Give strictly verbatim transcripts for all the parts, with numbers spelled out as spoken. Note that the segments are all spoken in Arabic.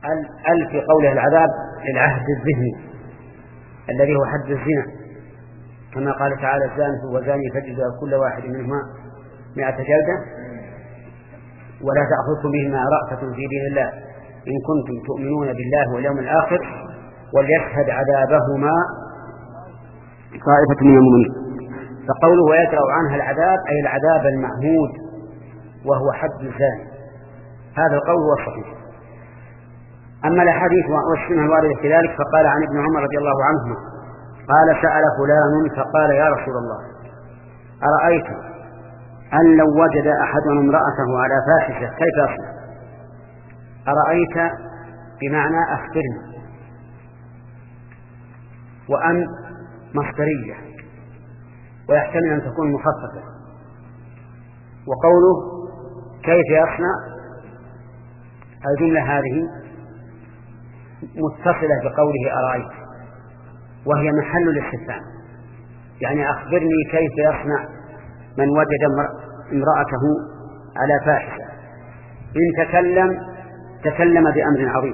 ال, ال في قوله العذاب للعهد الذهني الذي هو حد الزنا، كما قال تعالى الزاني والزاني فاجلدوا كل واحد منهما مئة جلدة ولا تأخذكم بهما رأفة في دين الله إن كنتم تؤمنون بالله واليوم الآخر وليشهد عذابهما طائفة من المؤمنين. فقوله ويدرأ عنها العذاب أي العذاب المعهود وهو حد الزاني، هذا القول هو الصحيح. أما الأحاديث والسنة الواردة في ذلك فقال عن ابن عمر رضي الله عنهما قال سأل فلان فقال يا رسول الله أرأيت أن لو وجد أحدنا امرأته على فاحشة كيف يصنع؟ أرأيت بمعنى أخبرني، وأن مصدرية ويحتمل أن تكون مخففة، وقوله كيف يصنع الجملة هذه متصلة بقوله أرأيت وهي محل الاستفهام، يعني أخبرني كيف يصنع من وجد امرأته على فاحشة. إن تكلم تكلم بأمر عظيم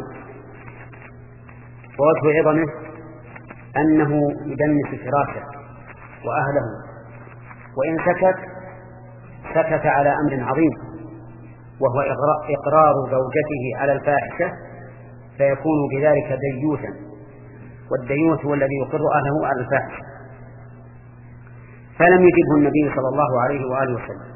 ووجه عظمه أنه يدنس فراشه وأهله، وإن سكت سكت على أمر عظيم وهو إقرار زوجته على الفاحشة، فيكون بذلك ديوثا، والديوث هو الذي يقر أهله على الفاحشة. فلم يجبه النبي صلى الله عليه وآله وسلم،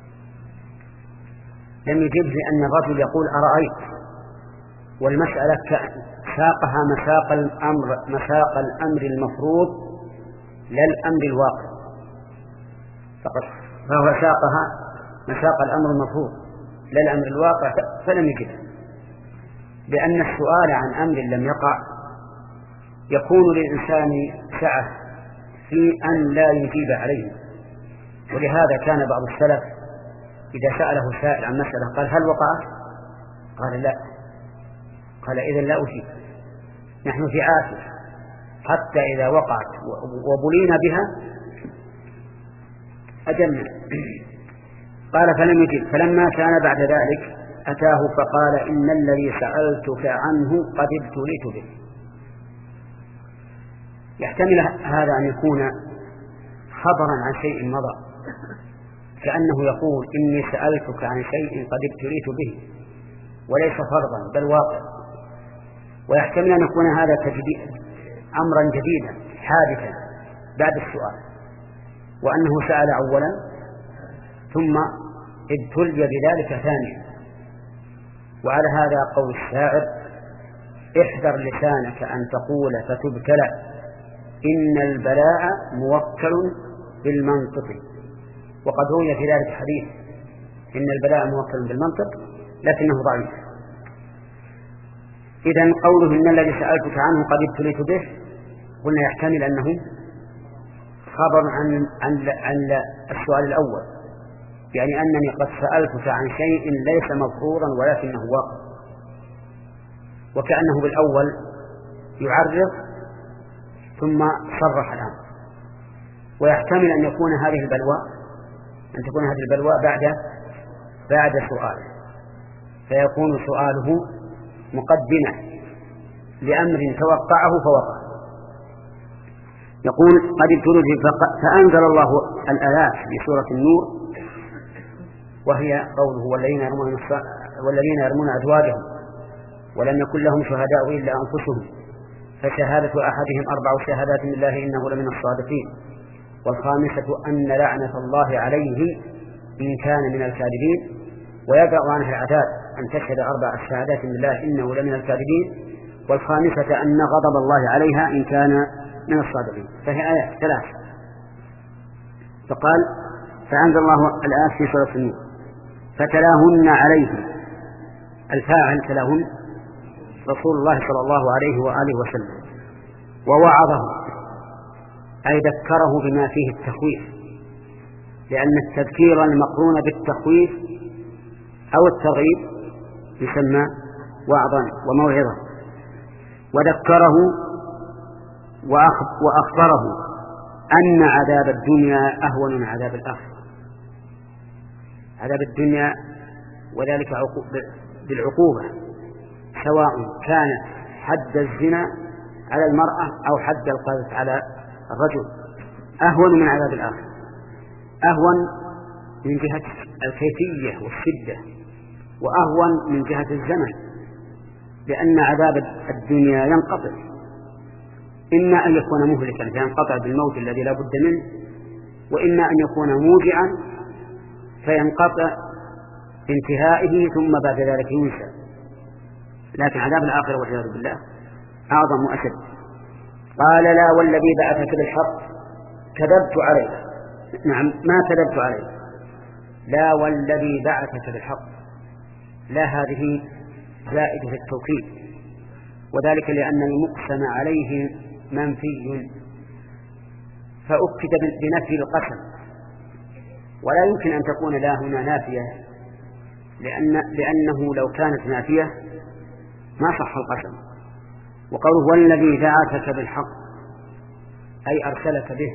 لم يجب لأن الرجل يقول أرأيت، والمسألة ساقها مساق الأمر مساق الأمر المفروض لا الأمر الواقع فقط، فهو ساقها مساق الأمر المفروض لا الأمر الواقع، فلم يجب، لأن السؤال عن أمر لم يقع يكون للإنسان سعة في أن لا يجيب عليه. ولهذا كان بعض السلف إذا سأله سائل عن مسألة قال هل وقعت؟ قال لا، قال إذن لا أجيب، نحن في عافية حتى إذا وقعت وبلينا بها أجلنا. قال فلم يجب، فلما كان بعد ذلك أتاه فقال إن الذي سألتك عنه قد ابتليت به. يحتمل هذا أن يكون خبرا عن شيء مضى، كأنه يقول إني سألتك عن شيء قد ابتليت به وليس فرضا بل واقع. ويحتمل أن يكون هذا تجديد أمرا جديدا حادثا بعد السؤال، وأنه سأل أولا ثم ابتلي بذلك ثانيا. وعلى هذا قول الشاعر احذر لسانك أن تقول فتبتلى إن البلاء موكل بالمنطق. وقد روي في ذلك الحديث إن البلاء موكل بالمنطق لكنه ضعيف. إذن قوله إن الذي سألتك عنه قد ابتليت به قلنا يحتمل أنه خبر عن, عن, عن السؤال الأول، يعني أنني قد سألتك عن شيء ليس مفروضا ولكنه واقع، وكأنه بالأول يعرض ثم صرح الآن. ويحتمل أن يكون هذه البلوى أن تكون هذه البلوى بعد بعد سؤاله، فيكون سؤاله مقدمة لأمر توقعه فوقع. يقول قد ابتلوا فأنزل الله الآيات في سورة النور، وهي قوله والذين يرمون والذين يرمون أزواجهم ولم يكن لهم شهداء إلا أنفسهم فشهادة أحدهم أربع شهادات بالله إنه لمن الصادقين والخامسة أن لعنة الله عليه إن كان من الكاذبين ويدرأ عنه العذاب أن تشهد أربع شهادات بالله إنه لمن الكاذبين والخامسة أن غضب الله عليها إن كان من الصادقين. فهي آيات ثلاث. فقال فأنزل الله الآيات في سورة النور فتلاهن عليه، الفاعل تلاهن رسول الله صلى الله عليه وآله وسلم، ووعظه أي ذكره بما فيه التخويف، لأن التذكير المقرون بالتخويف أو الترغيب يسمى وعظا وموعظة. وذكره وأخبره أن عذاب الدنيا أهون من عذاب الآخرة. عذاب الدنيا وذلك بالعقوبة سواء كان حد الزنا على المرأة أو حد القذف على الرجل أهون من عذاب الآخرة، أهون من جهة الكيفية والشدة، وأهون من جهة الزمن، لأن عذاب الدنيا ينقطع، إما أن يكون مهلكا فينقطع بالموت الذي لا بد منه، وإما أن يكون موجعا فينقطع بانتهائه ثم بعد ذلك ينسى. لكن عذاب الآخرة والعياذ بالله أعظم وأشد. قال لا والذي بعثك بالحق كذبت عليه. نعم، ما كذبت عليه، لا والذي بعثك بالحق، لا هذه زائدة التوكيد، وذلك لأن المقسم عليه منفي فأكد بنفي القسم، ولا يمكن أن تكون لا هنا نافية، لأن لأنه لو كانت نافية ما صح القسم. وقوله والذي بعثك بالحق أي أرسلك به،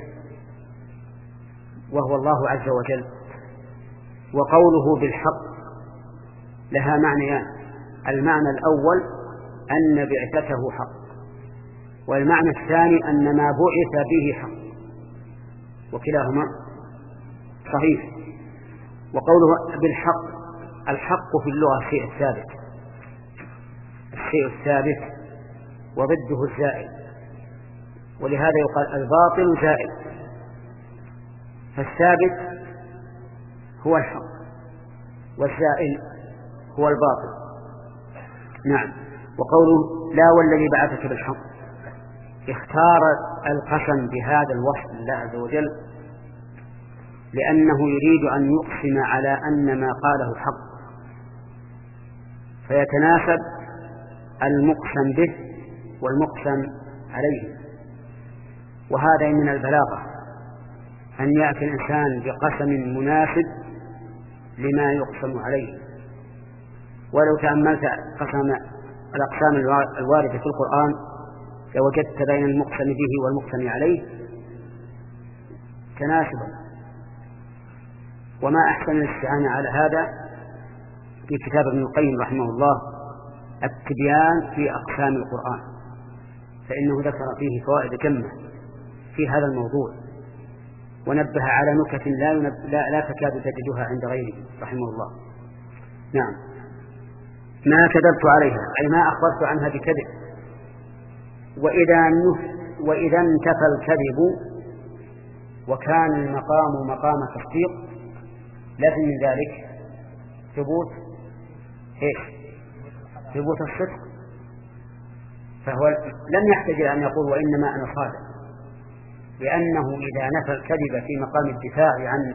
وهو الله عز وجل. وقوله بالحق لها معنيان، المعنى الأول أن بعثته حق، والمعنى الثاني أن ما بعث به حق، وكلاهما صحيح. وقوله بالحق، الحق في اللغة الشيء الثابت، الشيء الثابت وضده الزائل، ولهذا يقال الباطل زائل، فالثابت هو الحق والزائل هو الباطل. نعم. وقوله لا والذي بعثك بالحق، اختار القسم بهذا الوصف لله عز وجل لأنه يريد أن يقسم على أن ما قاله حق، فيتناسب المقسم به والمقسم عليه. وهذا من البلاغة أن يأتي الإنسان بقسم مناسب لما يقسم عليه. ولو تأملت قسم الأقسام الواردة في القرآن لوجدت بين المقسم به والمقسم عليه تناسبا. وما أحسن الاستعانة على هذا في كتاب ابن القيم رحمه الله التبيان في أقسام القرآن، فإنه ذكر فيه فوائد جمة في هذا الموضوع، ونبه على نكت لا, لا, لا تكاد تجدها عند غيره رحمه الله. نعم. ما كذبت عليها أي ما أخبرت عنها بكذب. وإذا, وإذا انتفى الكذب وكان المقام مقام تصديق لازم من ذلك ثبوت إيش؟ ثبوت الصدق، فهو لم يحتاج أن يقول وإنما أنا صادق، لأنه إذا نفى الكذب في مقام الدفاع عن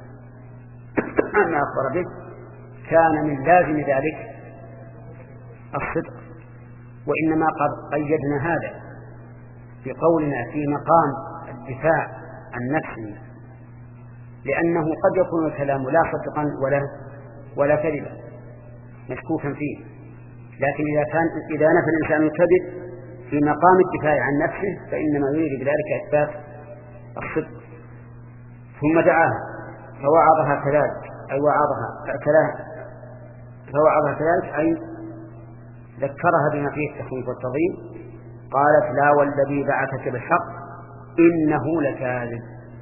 ما أخبر به كان من لازم ذلك الصدق. وإنما قد قيدنا هذا بقولنا في مقام الدفاع عن نفسه، لأنه قد يكون الكلام لا صدقا ولا ولا كذبا مشكوكا فيه، لكن إذا كان إذا نفى الإنسان الكذب في مقام الدفاع عن نفسه فإنما يريد بذلك إثبات الصدق. ثم دعاها فوعظها كذلك أي وعظها كذلك فوعظها كذلك أي ذكرها بما فيه التخويف والتضييق. قالت لا والذي بعثك بالحق إنه لكاذب.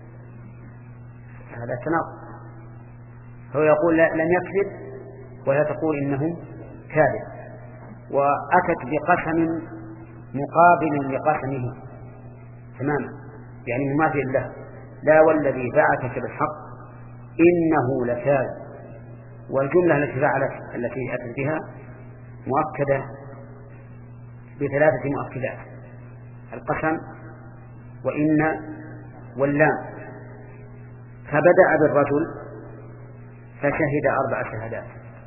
هذا تناقض، هو يقول لم يكذب وهي تقول إنه كاذب، وأتت بقسم مقابل لقسمه تماما، يعني مماثل له. لا والذي بعثك بالحق إنه لكاذب، والجملة التي فعلت التي أتت بها مؤكدة بثلاثة مؤكدات: القسم وإن واللام. فبدأ بالرجل فشهد أربع شهادات،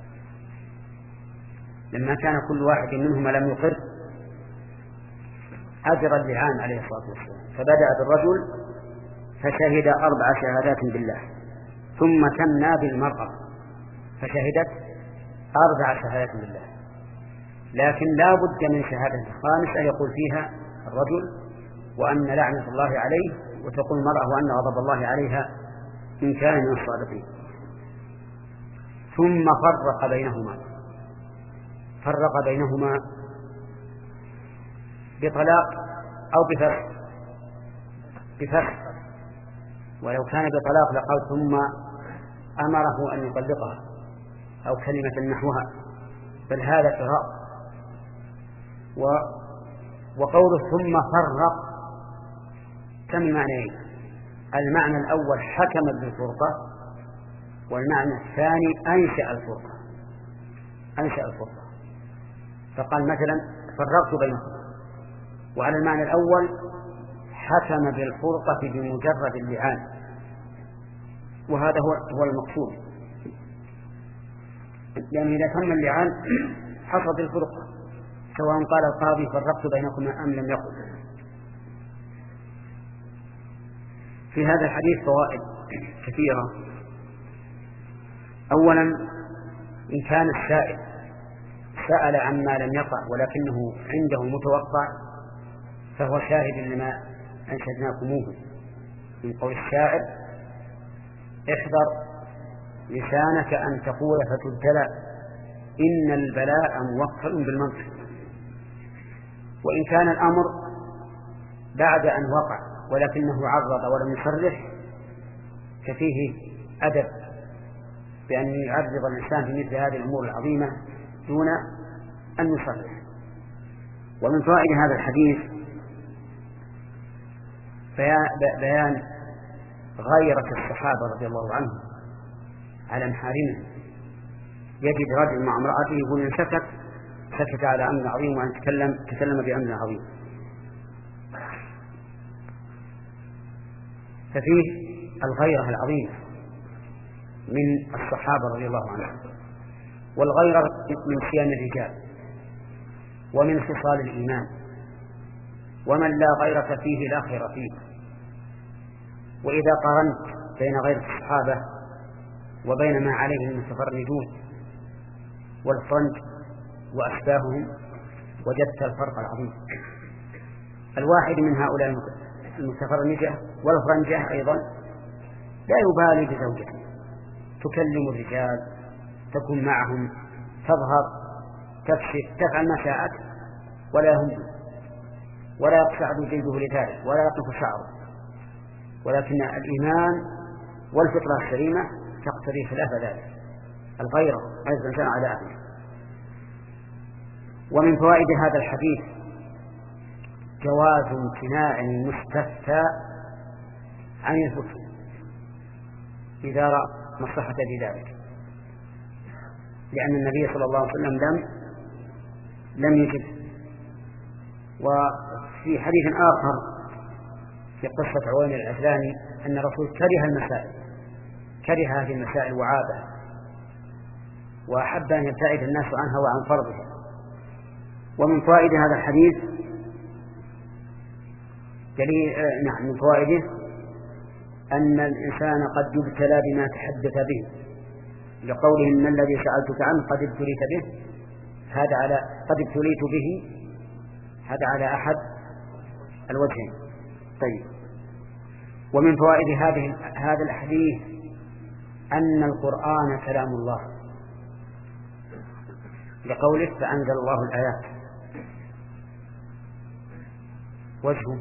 لما كان كل واحد منهما لم يقر أجرى اللعان عليه الصلاة والسلام، فبدأ بالرجل فشهد أربع شهادات بالله، ثم ثنى بالمرأة فشهدت أربع شهادات بالله، لكن لا بد من شهادة خامسة يقول فيها الرجل وأن لعنة الله عليه، وتقول المرأة وأن غضب الله عليها إن كان من الصادقين. ثم فرق بينهما فرق بينهما بطلاق أو بفسخ بفسخ ولو كان بطلاق لقال ثم أمره أن يطلقها أو كلمة نحوها، بل هذا فراق. و وقوله ثم فرق كم معنيين: المعنى الأول حكم بالفرقة، والمعنى الثاني أنشأ الفرقة أنشأ الفرقة فقال مثلا فرقت بينهم، وعلى المعنى الأول حكم بالفرقة بمجرد اللعان، وهذا هو هو المقصود، لأن إذا تم اللعان حصلت الفرقة، سواء قال القاضي فرقت بينكما أم لم يقل. في هذا الحديث فوائد كثيرة. أولا، إن كان السائل سأل عما لم يقع ولكنه عنده متوقع فهو شاهد لما أنشدناكموه من قول الشاعر: احذر لسانك أن تقول فتبتلى إن البلاء موكل بالمنطق. وإن كان الأمر بعد أن وقع ولكنه عرض ولم يصرح ففيه أدب بأن يعرض الإنسان في مثل هذه الأمور العظيمة دون أن يصرح. ومن فوائد هذا الحديث بيان غيرة الصحابة رضي الله عنهم على محارمه. يجد رجل مع امرأته يقول إن سكت سكت على أمر عظيم، وأن تكلم تكلم بأمر عظيم. ففيه الغيرة العظيمة من الصحابة رضي الله عنهم، والغيرة من صيام الرجال ومن خصال الإيمان، ومن لا غيرة فيه لا خير فيه. وإذا قارنت بين غيرة الصحابة وبين ما عليه المتفرجون والفرنج وأشباههم وجدت الفرق العظيم. الواحد من هؤلاء المتفرجة والفرنجة أيضا لا يبالي بزوجته، تكلم الرجال، تكون معهم، تظهر، تكشف، تفعل ما شاءت ولا يهم، ولا يقشعر جلده لذلك ولا يقف شعره، ولكن الإيمان والفطرة السليمة تقتضي خلاف ذلك، الغيرة عز وجل على أهله. ومن فوائد هذا الحديث جواز امتناع المستفتى عن الفتوى إذا رأى مصلحة في ذلك، لأن النبي صلى الله عليه وسلم لم لم يجب. وفي حديث آخر في قصة عوين العجلاني أن الرسول كره المسائل كره هذه المسائل وعابها، وأحب أن يبتعد الناس عنها وعن فرضها. ومن فوائد هذا الحديث دليل آه نعم من فوائده أن الإنسان قد يبتلى بما تحدث به، لقوله إن الذي سألتك عنه قد ابتليت به، هذا على قد ابتليت به، هذا على أحد الوجهين. طيب، ومن فوائد هذه هذا الحديث أن القرآن كلام الله، لقوله فأنزل الله الآيات. وجهه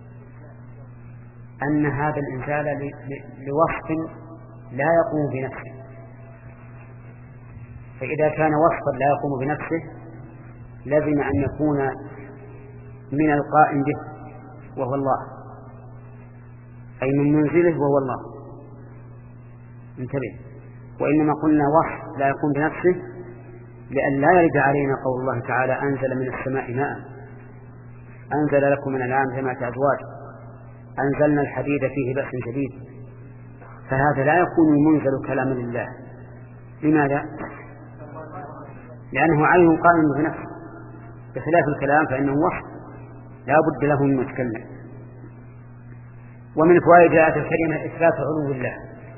أن هذا الإنزال لوصف لا يقوم بنفسه، فإذا كان وصفا لا يقوم بنفسه لازم أن يكون من القائم به وهو الله، أي من منزله وهو الله. انتبه، وإنما قلنا وصف لا يقوم بنفسه لأن لا يرد علينا قول الله تعالى أنزل من السماء ماء، أنزل لكم من الأنعام ثمانية أزواج، أنزلنا الحديد فيه بأس شديد، فهذا لا يكون منزل كلام لله. لماذا؟ لأنه عين قائم بنفسه، بخلاف الكلام فإنه وصف لا بد له من متكلم. ومن فوائد هذه الكلمة إثبات علو الله.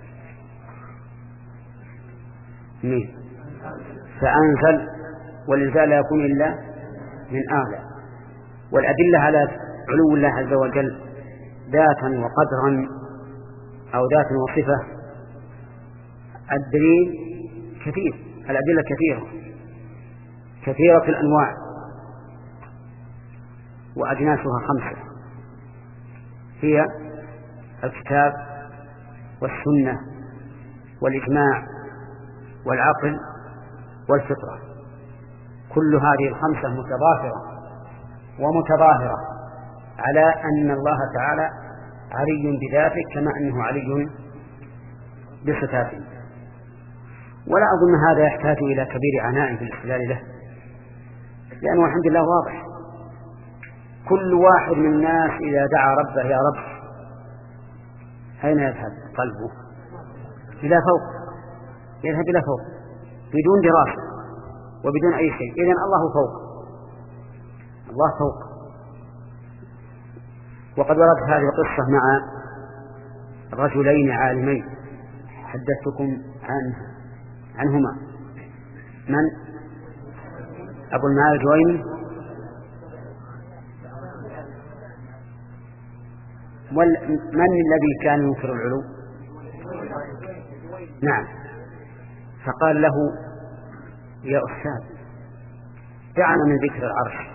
مين؟ فأنزل، والإنزال لا يكون إلا من أعلى. والأدلة على علو الله عز وجل ذاتا وقدرا أو ذات وصفة الدليل كثير، الأدلة كثيرة كثيرة الأنواع. وأجناسها خمسة، هي الكتاب والسنة والإجماع والعقل والفطرة. كل هذه الخمسة متضافرة ومتظاهرة على أن الله تعالى علي بذاته كما أنه علي بصفاته. ولا أظن هذا يحتاج إلى كبير عناء في الاستدلال له، لأنه الحمد لله واضح. كل واحد من الناس إذا دعا ربه يا رب أين يذهب قلبه؟ إلى فوق، يذهب إلى فوق بدون دراسة وبدون أي شيء. إذن الله فوق، الله فوق. وقد وردت هذه القصة مع رجلين عالمين حدثتكم عنه عنهما، من؟ أبو المال الجويني من الذي كان ينكر العلو؟ نعم. فقال له يا أستاذ دعنا من ذكر العرش،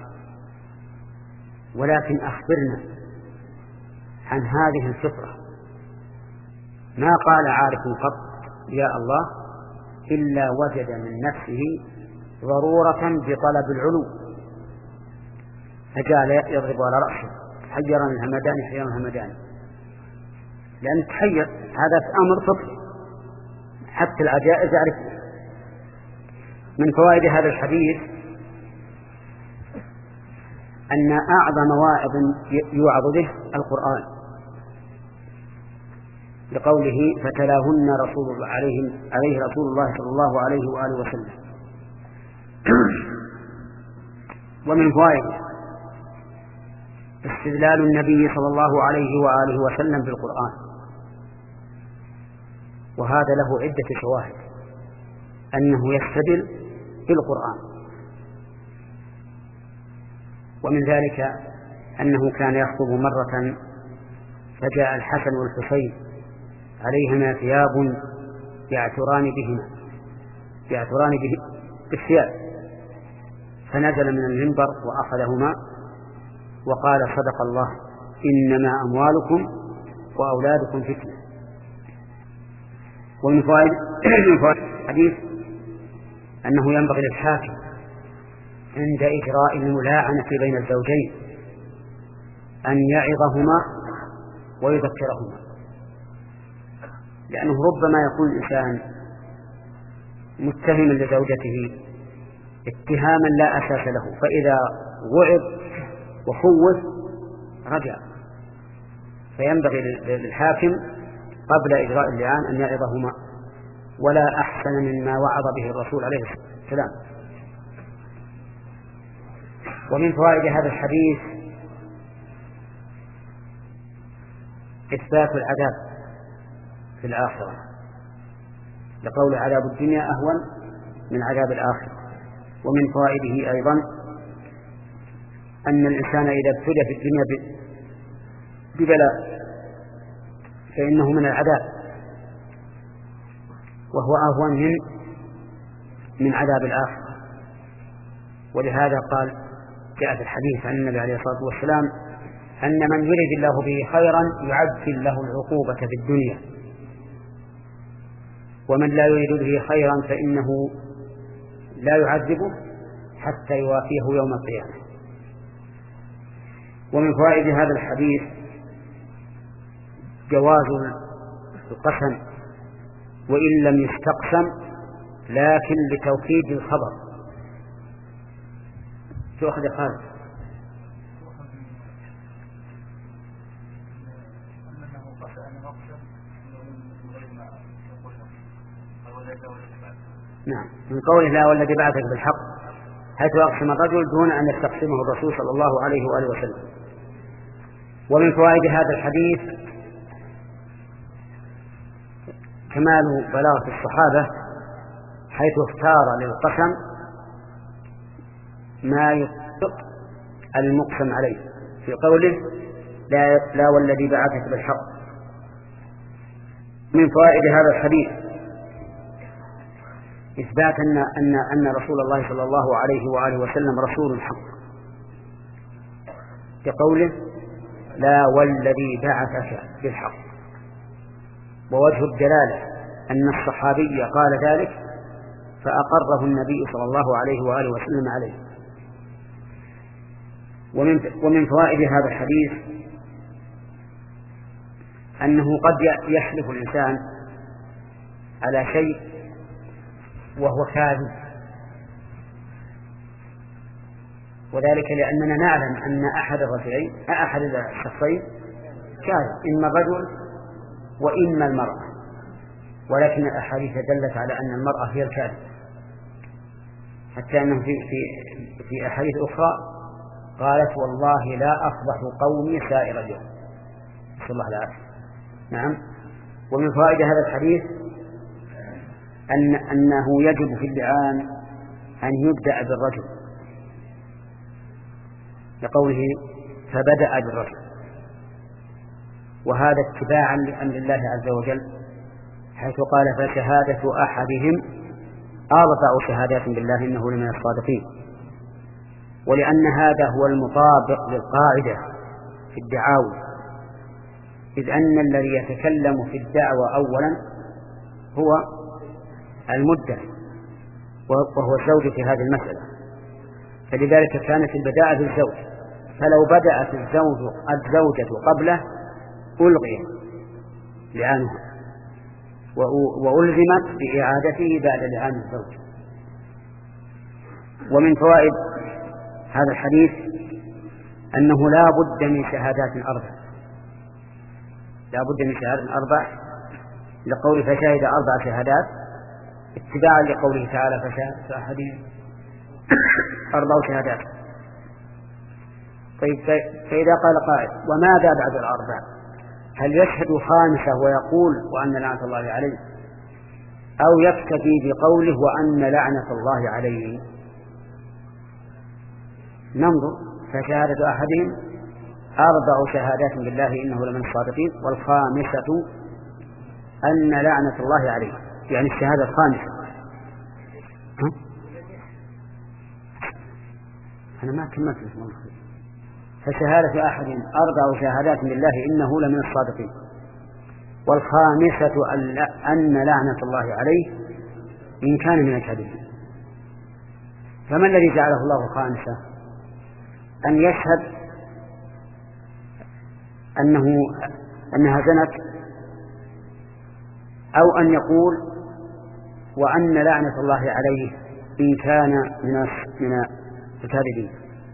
ولكن أخبرنا عن هذه الفطرة. ما قال عارف قط يا الله إلا وجد من نفسه ضرورة بطلب العلو، فجعل يضرب على رأسه حيرا الهمدان حيرا الهمدان، لأن تحير هذا أمر فطري حتى العجائز يعرفه. من فوائد هذا الحديث أن أعظم واعظ يوعظ به القرآن، لقوله فتلاهن رسول الله عليه, عليه رسول الله صلى الله عليه وآله وسلم. ومن فوائد استدلال النبي صلى الله عليه وآله وسلم بالقرآن، وهذا له عدة شواهد أنه يستدل بالقرآن. ومن ذلك أنه كان يخطب مرة فجاء الحسن والحسين عليهما ثياب يعتران بهما يعتران به بالثياب، فنزل من المنبر وأخذهما وقال صدق الله إنما أموالكم وأولادكم فتنة. ومن فوائد الحديث أنه ينبغي للحاكم عند إجراء الملاعنة بين الزوجين أن يعظهما ويذكرهما، لأنه ربما يكون الإنسان متهما لزوجته اتهاما لا أساس له، فإذا وعظ وخوف رجع. فينبغي للحاكم قبل إجراء اللعان أن يعظهما، ولا أحسن مما وعظ به الرسول عليه السلام. ومن فوائد هذا الحديث إثبات العذاب في الآخرة، لقول عذاب الدنيا أهون من عذاب الآخرة. ومن فوائده أيضا أن الإنسان إذا ابتلي في الدنيا ببلاء فإنه من العذاب، وهو أهون من من عذاب الآخرة. ولهذا قال جاء في الحديث عن النبي عليه الصلاة والسلام أن من يريد الله به خيرا يعجل له العقوبة في الدنيا، ومن لا يريد به خيرا فإنه لا يعذبه حتى يوافيه يوم القيامة. ومن فوائد هذا الحديث جواز القسم وإن لم يستقسم، لكن لتوكيد الخبر. تأخذ خالد نعم من قوله لا والذي بعثك بالحق، حيث يقسم الرجل دون أن يستقسمه الرسول صلى الله عليه وآله وسلم. ومن فوائد هذا الحديث كمال بلاغة الصحابة، حيث اختار للقسم ما يطلق المقسم عليه في قوله لا, لا والذي بعثك بالحق. من فوائد هذا الحديث إثبات أن, أن, أن رسول الله صلى الله عليه وآله وسلم رسول حق، بقوله لا والذي بعثك بالحق. ووجه الدلالة أن الصحابي قال ذلك فأقره النبي صلى الله عليه وآله وسلم عليه. ومن ومن فوائد هذا الحديث أنه قد يحلف الإنسان على شيء وهو كاذب، وذلك لأننا نعلم أن أحد الرجلين أحد الشخصين كاذب، إما الرجل وإما المرأة، ولكن الأحاديث دلت على أن المرأة هي الكاذب، حتى أنه في في في أحاديث أخرى قالت والله لا أفضح قومي سائر اليوم، نسأل الله العافية. نعم. ومن فوائد هذا الحديث أن أنه يجب في اللعان أن يبدأ بالرجل، لقوله فبدأ بالرجل، وهذا اتباعا لأمر الله عز وجل، حيث قال فشهادة أحدهم أربع شهادات بالله إنه لمن الصادقين، ولأن هذا هو المطابق للقاعدة في الدعاوى، إذ أن الذي يتكلم في الدعوة أولا هو المدعي وهو الزوج في هذه المسألة، فلذلك كانت البداءة بالزوج، فلو بدأت الزوج الزوجة قبله ألغي لعانها وألزمت بإعادته بعد لعان الزوج. ومن فوائد هذا الحديث أنه لا بد من شهادات أربع، لا بد من شهادات أربع، لقول فشهد أربع شهادات اتباعا لقوله تعالى فشهادة أحدهم أربع شهادات. طيب فإذا قال قائل وماذا بعد الأربع؟ هل يشهد خامسة ويقول وأن لعنة الله عليه، أو يكتفي بقوله وأن لعنة الله عليه؟ ننظر. فشهادة أحدهم أربع شهادات بالله إنه لمن الصادقين، والخامسة أن لعنة الله عليه، يعني الشهادة الخامسة. ها؟ أنا ما كملت. فشهادة أحدهم أربع شهادات بالله إنه لمن الصادقين، والخامسة أن لعنة الله عليه إن كان من الكاذبين. فما الذي جعله الله خامسة؟ أن يشهد أنه أنها زنت، أو أن يقول وأن لعنة الله عليه إن كان من من الكاذبين.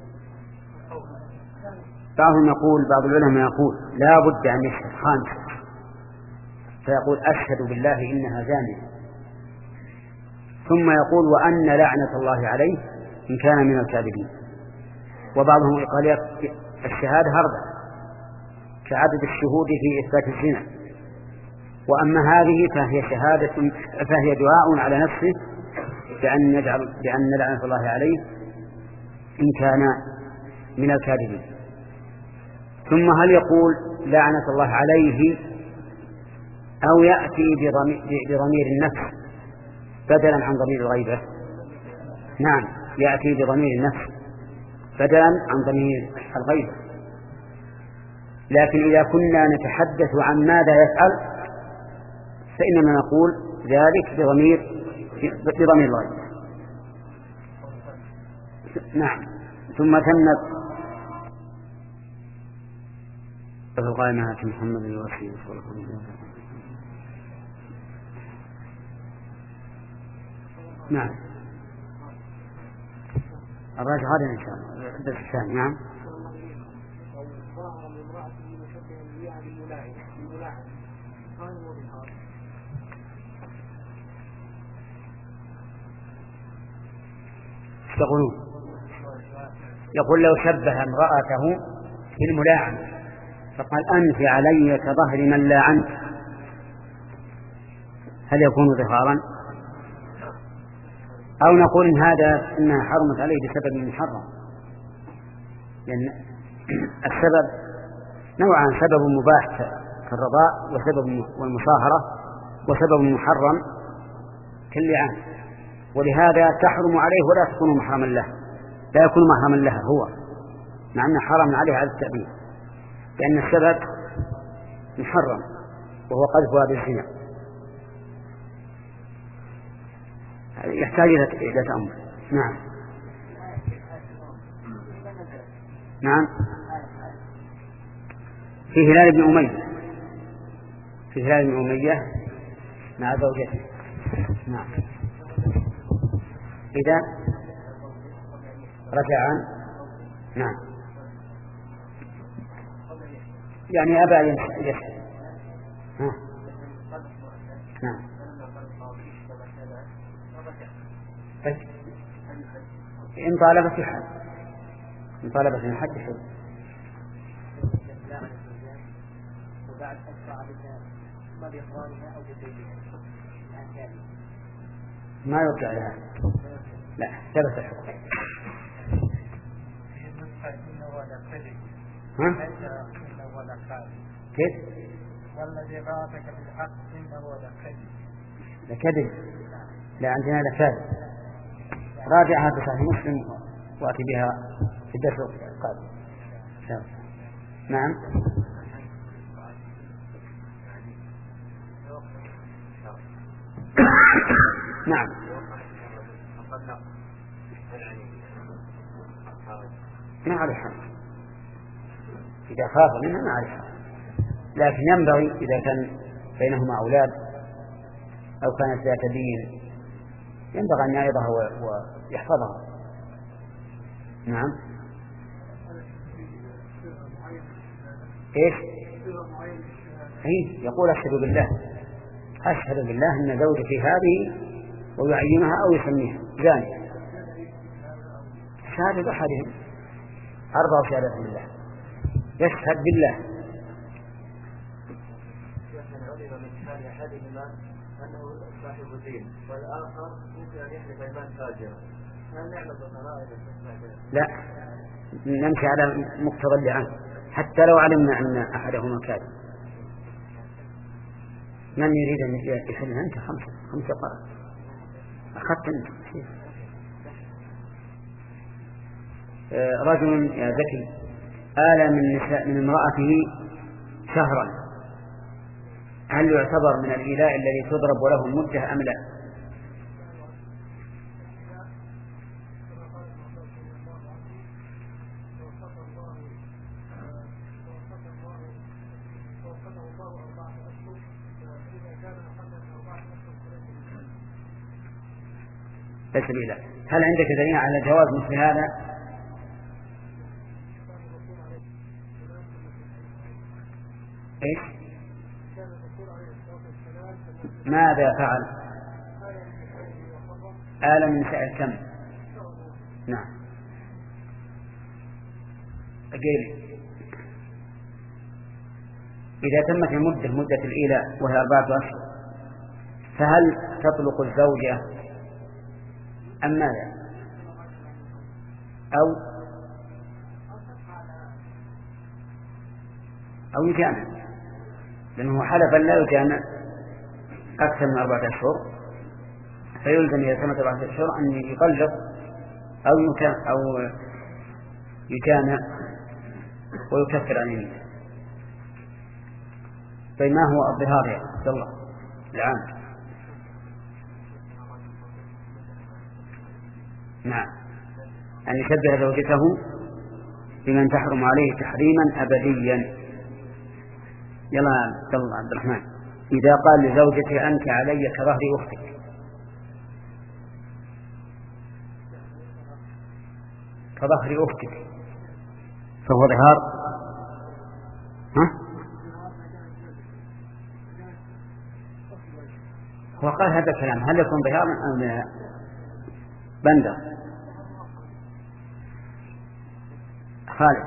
بعضهم يقول بعض العلماء يقول لا بد أن يشهد خامسة، فيقول أشهد بالله إنها زانية، ثم يقول وأن لعنة الله عليه إن كان من الكاذبين. وبعضهم قال الشهادة أربعة كعدد الشهود في إثبات الزنا، وأما هذه فهي شهادة فهي دعاء على نفسه بأن يجعل بأن لعنة الله عليه إن كان من الكاذبين. ثم هل يقول لعنة الله عليه أو يأتي بضمير النفس بدلا عن ضمير الغيبة؟ نعم، يأتي بضمير النفس بدلا عن ضمير الغيبة. لكن إذا كنا نتحدث عن ماذا يفعل فإننا نقول ذلك بضمير بضمير الغيبة. نعم. ثم تمت القائمة محمد الوسيم صلى الله عليه وسلم. نعم. الراجع غدا إن شاء الله الدرس الثاني. نعم. يقولون يقول لو شبه امرأته في الملاعن فقال أنت علي كظهر من لاعنت، هل يكون ظهارا؟ أو نقول إن هذا إنها حرمت عليه بسبب محرم، لأن السبب نوعان: سبب مباح كالرضاء، وسبب والمصاهرة، وسبب محرم كاللعان، ولهذا تحرم عليه ولا تكون محرما له، لا يكون محرما لها هو، مع أنه حرام عليه على التأبيد، لأن السبب محرم وهو قذفها بالزنا. يحتاج إلى تأمل. نعم نعم. في هلال بن أمية، في هلال بن أمية مع زوجته. نعم. إذا رجعان. نعم. يعني أبى يسأل. ها. نعم. إن طالبت الحد، إن طالبت الحد حد. وبعد أسرع بها ما بإقرارها أو بزيدها ما يرجع لها. لا ثبت الحكم. ها؟ كيف؟ والذي بعثك بالحق إنه لكذب. لكذب؟ لا عندنا لكذب. راجعها بصحيح مسلم وأتي بها في الدرس القادم. نعم. نعم. ما عليه حق إذا خاف منها، ما عليه حق، لكن ينبغي إذا كان بينهما أولاد أو كانت ذات دين ينبغي أن يعظها ويحفظها. نعم. إيش؟ إيه يقول أشهد بالله، أشهد بالله أن زوجتي هذه، ويعينها أو يسميها زانية. شهادة أحدهم أربع شهادات بالله، يشهد بالله. أنه صاحب دين والآخر ممكن أن يحلف أيمان فاجرة، هل نعلم بقرائن؟ لا، نمشي على مقتضى اللعان حتى لو علمنا أن أحدهما كاذب. من يريد أن يحلها؟ أنت خمسة خمسة قرار أخذت أنت. آه رجل يا ذكي آل من نساء من امرأته شهرا، هل يعتبر من الإيلاء الذي تضرب وله المدة أم لا؟ ليس الإيلاء. هل عندك دليل على جواز مثل هذا؟ إيش؟ ماذا فعل؟ آل من نساء الكم. نعم. أقيل. إذا تمت المدة مدة الإيلاء وهي أربعة أشهر، فهل تطلق الزوجة أم ماذا؟ أو أو يجامع، لأنه حلف لا يجامع أكثر من أربعة أشهر، فيلزم إذا تمت أربعة أشهر أن يطلق أو أو يجامع ويكفر عن يمينه. طيب ما هو الظهار يا عبد الله العام؟ نعم، أن يشبه زوجته بمن تحرم عليه تحريما أبديا. يلا عبد الله عبد الرحمن، إذا قال لزوجته أنت علي كظهر أختك، كظهر أختك، فهو ظهار؟ ها؟ هو قال هذا الكلام، هل يكون ظهارا أم بندر؟ خالد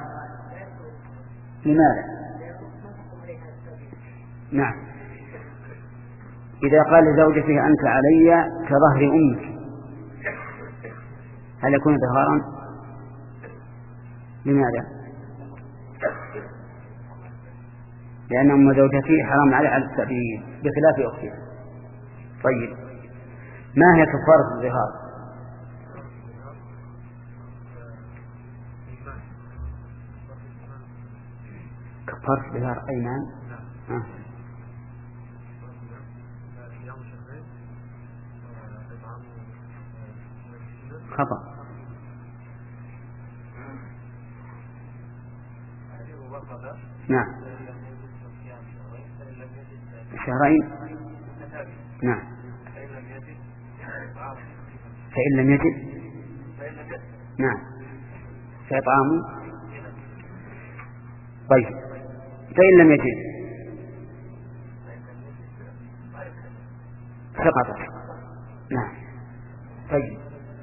لماذا؟ نعم، إذا قال لزوجته أنت علي كظهر أمك، هل يكون ظهارا؟ لماذا؟ لأن أم زوجته حرام عليه على التأبيد بخلاف أختها. طيب ما هي كفارة الظهار؟ كفارة الظهار أي نعم. آه. خطأ. نعم شهرين. نعم فإن لم يجد نعم فإطعام. طيب فإن لم يجد سقط. نعم. طيب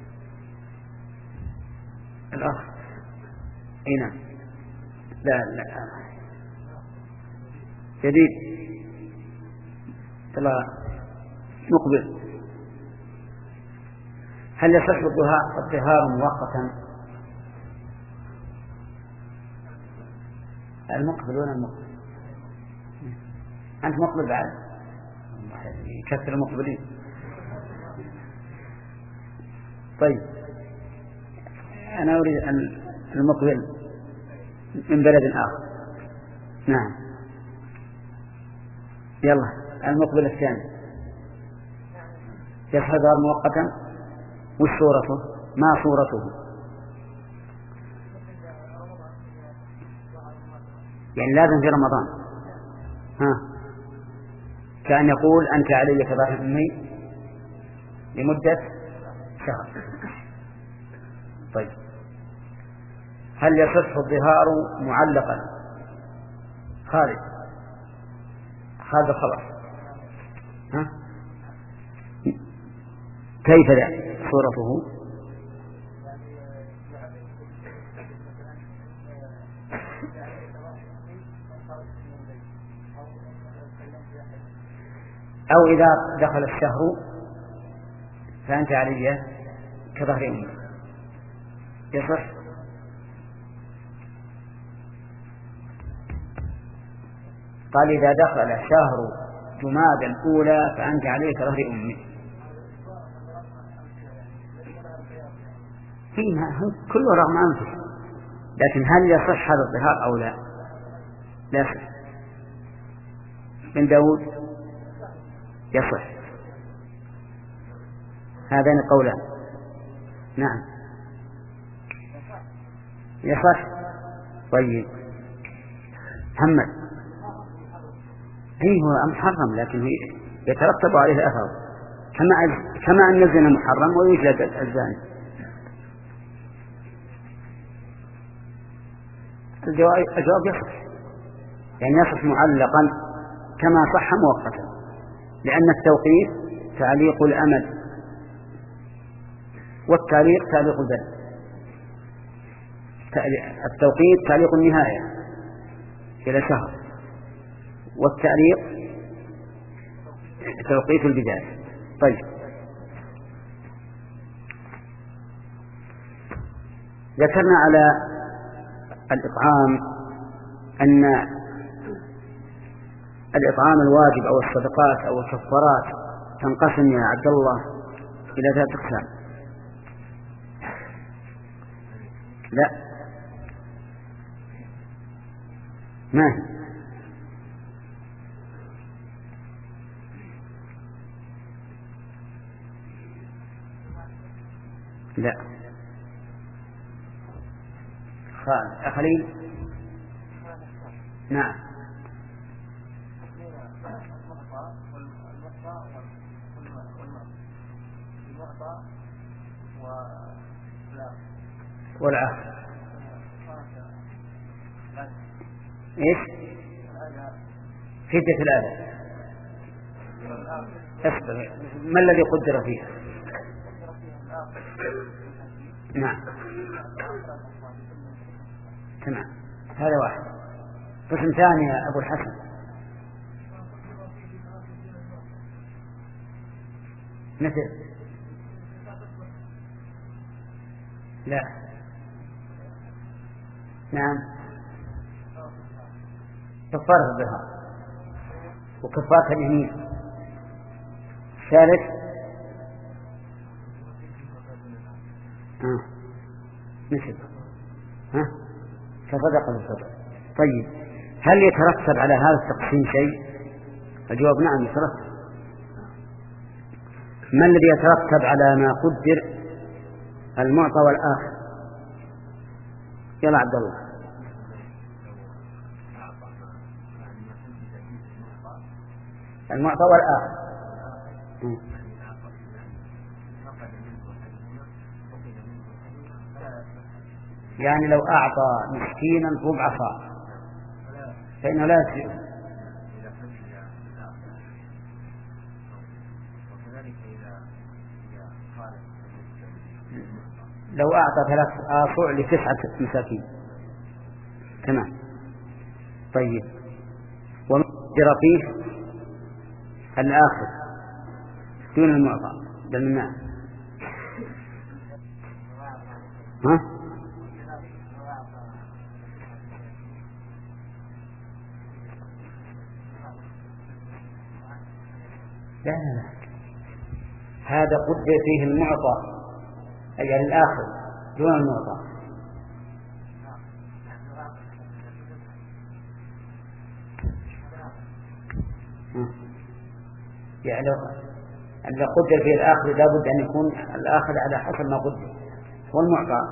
الأخ أي نعم. لا لا جديد ترى مقبل. هل يصح الظهار مؤقتا؟ المقبل ولا المقبل؟ أنت مقبل بعد يكثر المقبلين. طيب أنا أريد أن المقبل من بلد آخر. نعم يلا المقبل الثاني يصح الظهار مؤقتا. وش صورته؟ ما صورته؟ يعني لازم في رمضان. ها كأن يقول أنت علي كظهر أمي لمدة شهر. طيب هل يصح الظهار معلقا؟ خالد هذا خبر. ها كيف لا صورته؟ أو إذا دخل الشهر فأنت علي كظهر أمي يصح. قال إذا دخل شهر جمادى الأولى فأنت علي كظهر أمي. فيها كله رغم أنفسه، لكن هل يصح هذا الظهار أو لا؟ لا يصح. بن داود يصح. هذان قولان. نعم يصح. طيب محمد أي هو محرم لكن يترتب عليه الأثر كما كما أن الزنا محرم ويوجد الزاني. الجواب يصح، يعني يصح معلقا كما صح مؤقتا، لأن التوقيت تعليق الأمد والتعليق تعليق البدء. التوقيت تعليق النهاية إلى شهر، والتعليق توقيت البداية. طيب ذكرنا على الإطعام أن الإطعام الواجب أو الصدقات أو الكفارات تنقسم يا عبد الله إلى ثلاث أقسام. لا ما هي؟ لا خليل. نعم والعهد ايش؟ فدية الآلة. اصبر، ما الذي قدر فيها؟ نعم تمام، هذا واحد. قسم ثاني يا أبو الحسن. مثل لا نعم كفارة الظهار وكفارة اليمين. ثالث آه. مثل ها كصدقة الفطر. طيب هل يترتب على هذا التقسيم شيء؟ الجواب نعم يترتب. ما الذي يترتب على ما قدر المعطى والآخر؟ يلا عبد الله. المعطى والآخر يعني لو أعطى مسكينا ربع صاع فإنه لا يسلم. لو أعطى ثلاث آصع لتسعة مساكين تمام. طيب ومجرى فيه الآخر دون المعطى بالمعنى ها؟ لا لا لا هذا قدر فيه المعطى أي الآخر دون المعطى. يعني لو قدر فيه الآخر لا بد أن يكون الآخر على حسب ما قدر والمعطى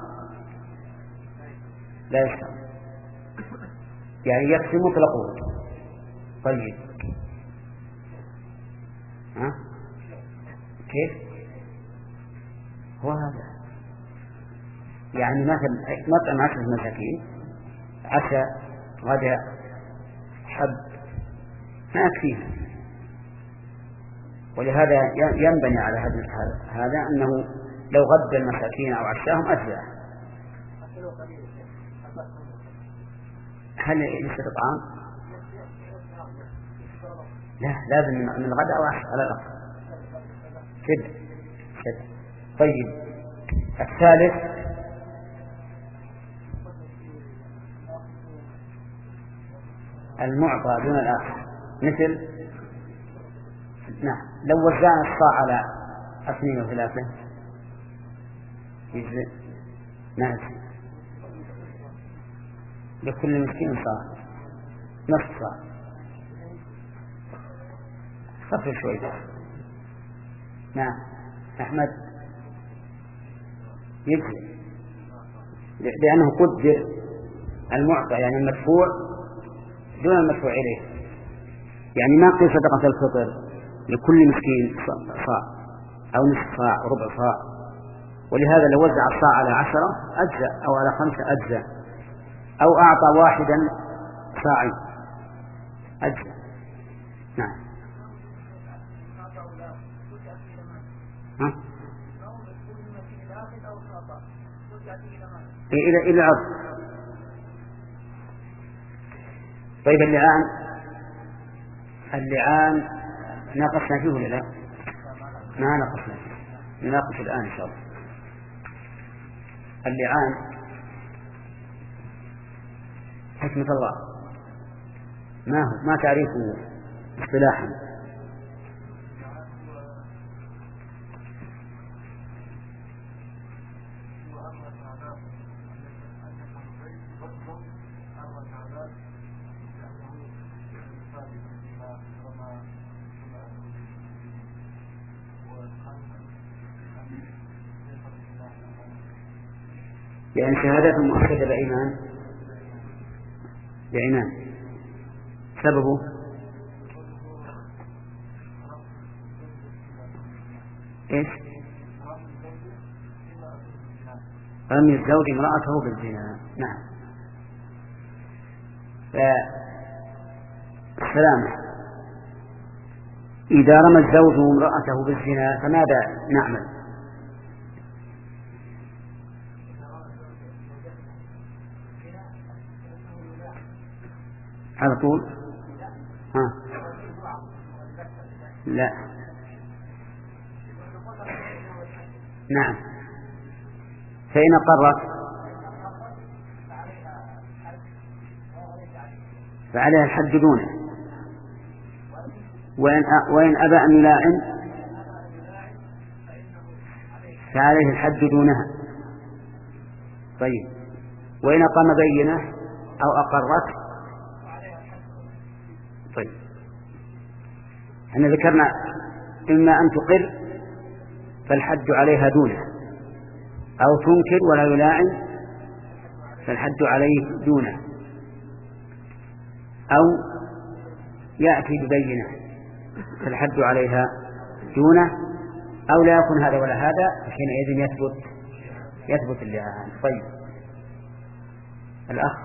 لا يشتغل يعني يكفي مطلقه. طيب ها كيف هو هذا؟ يعني مثلا مطعم عشرة مساكين عشاء غداء حب ما يكفيه. ولهذا ينبني على هذا هذا أنه لو غدى المساكين أو عشاهم أجزاء. هل يصير طعام؟ لا لازم من غداء أو عشاء على الأقل كده كده. طيب الثالث المعطى دون الآخر مثل نعم لو وزعنا الصاع على اثنين وثلاثة يجزئ ناس لكل مسكين صاع نصف صاع خفف شوي. نعم أحمد يجزئ لأنه قدر المعطى يعني المدفوع دون المدفوع إليه. يعني ما قيل صدقة الفطر لكل مسكين صاع أو نصف صاع ربع صاع. ولهذا لو وزع الصاع على عشرة أجزاء أو على خمسة أجزاء أو أعطى واحدا صاعي أجزاء. نعم ها؟ إلى إلى عرض. طيب اللعان اللعان ناقشنا فيه ولا لا؟ ما ناقشنا فيه نناقش الآن إن شاء الله. اللعان حكمة الله ما هو ما تعريفه اصطلاحا؟ يعني شهادات مؤكدة بإيمان بإيمان سببه إيش؟ رمي الزوج امرأته بالزنا. نعم فالسلامة إذا رمى الزوج امرأته بالزنا فماذا نعمل؟ على طول ها لا نعم فإن قرت فعليها الحد دونه وإن وإن أبى أن يلاعن فعليه الحد دونها. طيب وإن قام بينه أو أقرت طيب احنا ذكرنا إما أن تقر فالحد عليها دونه، أو تنكر ولا يلاعن فالحد عليه دونه، أو يأتي ببينة فالحد عليها دونه، أو لا يكون هذا ولا هذا، حينئذ يثبت يثبت اللعان. طيب الأخ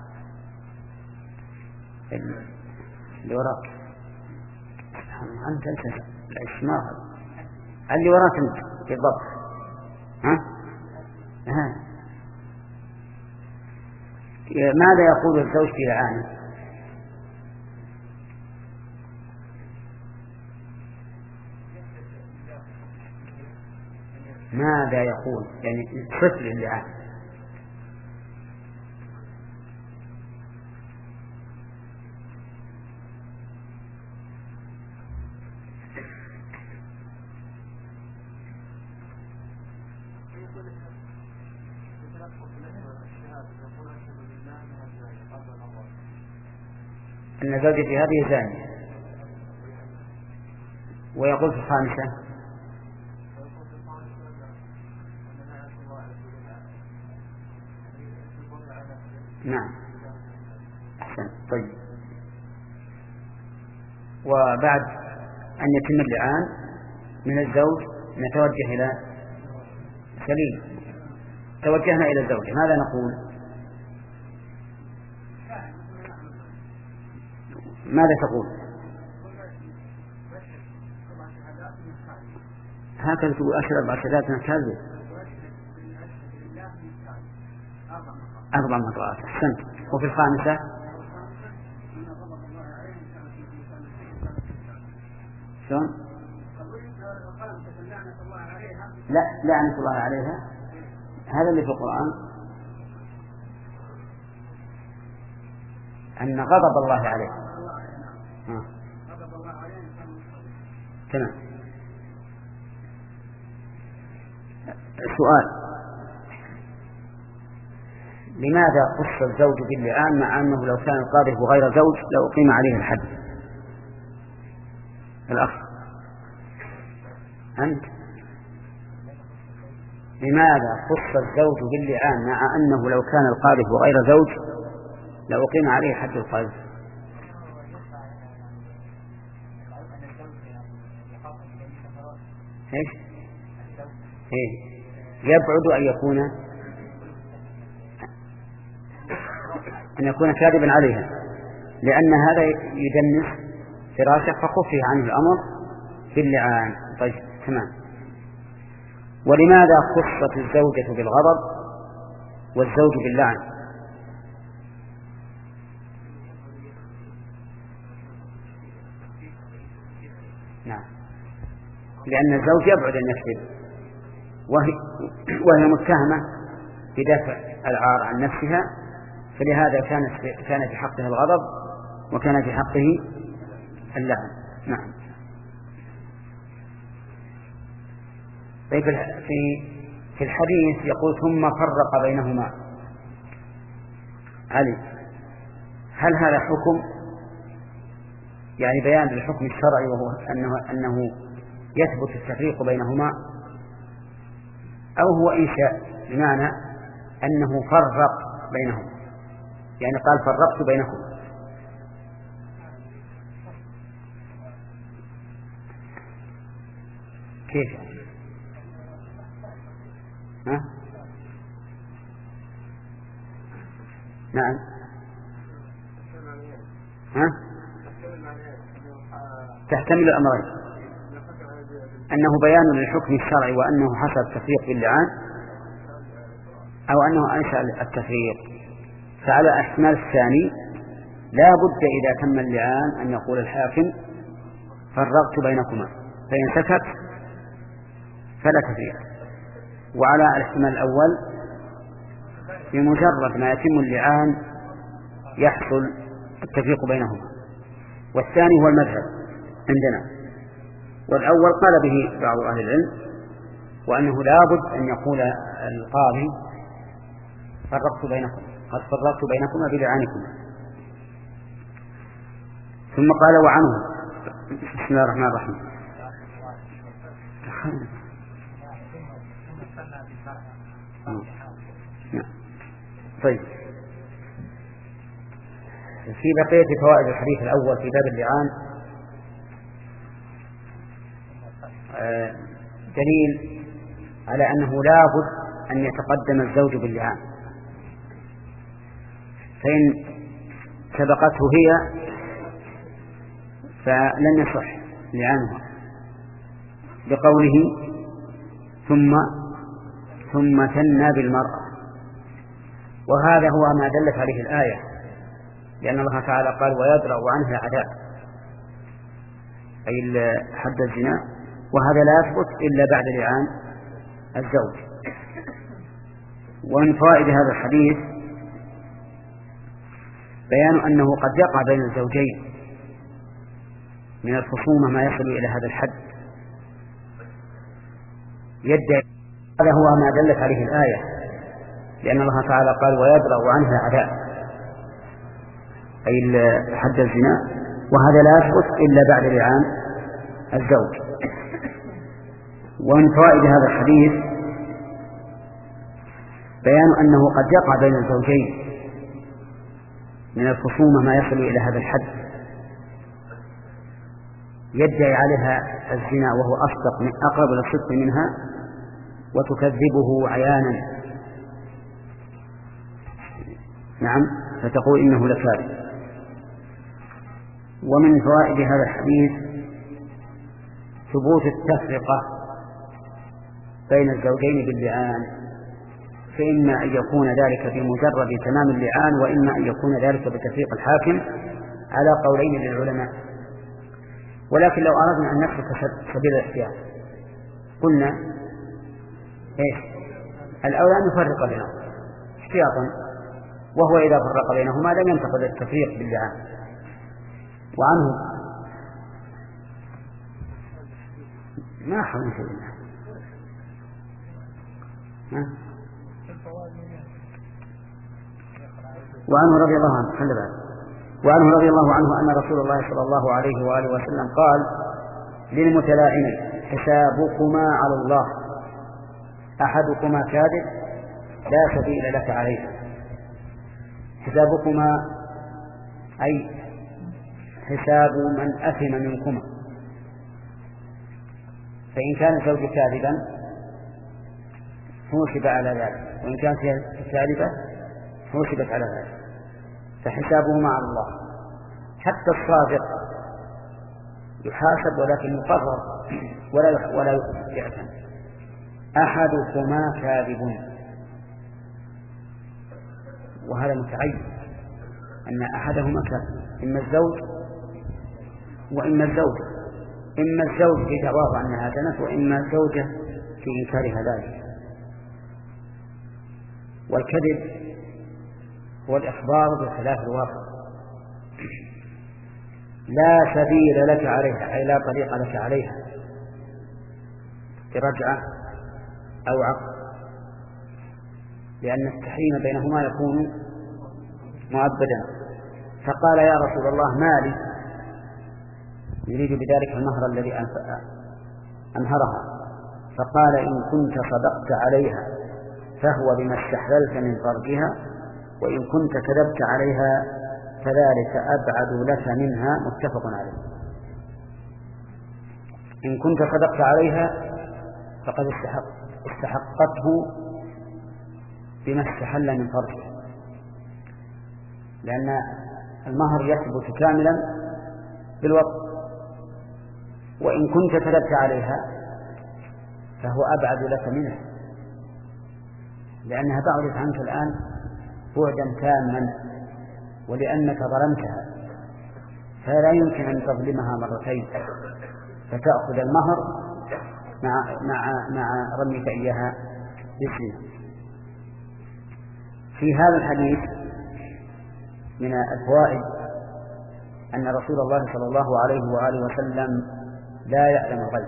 اللي وراك أنت أنت الإسماء اللي وراك أنت بالضبط، ها؟ ها ماذا يقول الزوج في لعانه؟ ماذا يقول يعني صفر اللعان؟ أن زوجتي هذه زانية، ويقول في الخامسة نعم أحسن. طيب وبعد أن يتم اللعان من الزوج نتوجه إلى سليم. توجهنا إلى الزوج ماذا نقول؟ ماذا تقول؟ هكذا تقول أشهر أربع شهادات من الكاذب أربع مرات. أحسنت. وفي الخامسة شلون؟ لا لعنة الله عليها هذا اللي في القرآن، أن غضب الله عليه. تمام. سؤال: لماذا خص الزوج باللعان مع أنه لو كان القاذف غير زوج لو أقيم عليه الحد؟ الأخ أنت، لماذا خص الزوج باللعان مع أنه لو كان القاذف غير زوج لو أقيم عليه حد القذف؟ ايش؟ ايه يبعد ان يكون ان يكون كاذبا عليها، لان هذا يدنس فراشه فخفي عنه الامر باللعان. طيب تمام. ولماذا خصت الزوجة بالغضب والزوج باللعن؟ نعم، لأن الزوج يبعد أن يكذب، وهي, وهي متهمة بدفع العار عن نفسها، فلهذا كانت كان في حقها الغضب وكان في حقه اللعن. نعم. في في الحديث يقول ثم فرق بينهما. علي، هل هذا حكم يعني بيان للحكم الشرعي وهو أنه, أنه يثبت التفريق بينهما، أو هو إنشاء بمعنى أنه فرق بينهم، يعني قال فرقت بينكم؟ كيف يعني؟ ها؟ نعم. ها؟ تحتمل الأمرين، أنه بيان للحكم الشرعي وأنه حصل التفريق باللعان، أو أنه أنشأ التفريق. فعلى الاحتمال الثاني لا بد إذا تم اللعان أن يقول الحاكم فرقت بينكما، فإن سكت فلا تفريق. وعلى الاحتمال الأول بمجرد ما يتم اللعان يحصل التفريق بينهما، والثاني هو المذهب عندنا. والأول قال به بعض أهل العلم، وأنه لا بد أن يقول القاضي فرقت بينكم، قد فرقت بينكما بلعانكما. ثم قال وعنه. بسم الله الرحمن الرحيم. طيب، في بقية فوائد الحديث الأول في باب اللعان دليل على أنه لا بد أن يتقدم الزوج باللعان، فإن سبقته هي فلن يصح لعنها، بقوله ثم ثم ثنى بالمرأة، وهذا هو ما دلت عليه الآية، لأن الله تعالى قال ويدرأ عنها العذاب أي حد الزنا، وهذا لا يثبت إلا بعد لعان الزوج. ومن فوائد هذا الحديث بيان أنه قد يقع بين الزوجين من الخصومة ما يصل إلى هذا الحد يدعي، هذا هو ما دلت عليه الآية، لأن الله تعالى قال ويدرأ عنها العذاب أي حد الزنا، وهذا لا يثبت إلا بعد لعان الزوج. ومن فوائد هذا الحديث بيان أنه قد يقع بين الزوجين من الخصومة ما يصل إلى هذا الحد يدعي عليها الزنا وهو أصدق من أقرب للصدق منها وتكذبه عيانا، نعم، فتقول إنه لكاذب. ومن فوائد هذا الحديث ثبوت التفرقة بين الزوجين باللعان، فإما أن يكون ذلك بمجرد تمام اللعان، وإما أن يكون ذلك بتفريق الحاكم على قولين للعلماء. ولكن لو أردنا أن نسلك سبيل الاحتياط قلنا إيش الأولى أن نفرق بينهم احتياطا، وهو إذا فرق بينهما لم ينتقد التفريق باللعان. وعنه ما حول شيء وعنه رضي الله عنه خلي بالك وعنه رضي الله عنه أن رسول الله صلى الله عليه وآله وسلم قال للمتلاعنين حسابكما على الله، أحدكما كاذب لا سبيل لك عليه. حسابكما أي حساب من أثم منكما، فإن كان الزوج كاذبا حوسب على ذلك، وإن كانت كاذبة حوسبت على ذلك، فحسابهما على الله. حتى الصادق يحاسب ولكن يقرر ولا ولا يعتم. أحدكما كاذب، وهذا متعين أن أحدهما كاذب، إما الزوج وإما الزوجة، إما الزوج في دعواه أنها زنت، وإما الزوجة في إنكارها ذلك. والكذب هو الإخبار بخلاف الواقع. لا سبيل لك عليها أي لا طريق لك عليها برجعة أو عقد، لأن التحريم بينهما يكون مؤبدا. فقال يا رسول الله ما لي، يريد بذلك المهر الذي أنهرها. فقال إن كنت صدقت عليها فهو بما استحللت من فرجها، وإن كنت كذبت عليها فذلك أبعد لك منها. متفق عليه. إن كنت صدقت عليها فقد استحق استحقته بما استحل من فرجها، لأن المهر يثبت كاملا بالوقت. وإن كنت كذبت عليها فهو أبعد لك منها، لأنها بعدت عنك الآن بعدا تاما، ولأنك ظلمتها، فلا يمكن أن تظلمها مرتين فتأخذ المهر مع مع مع رميك إياها بالزنا. في هذا الحديث من الفوائد أن رسول الله صلى الله عليه وآله وسلم لا يعلم الغيب،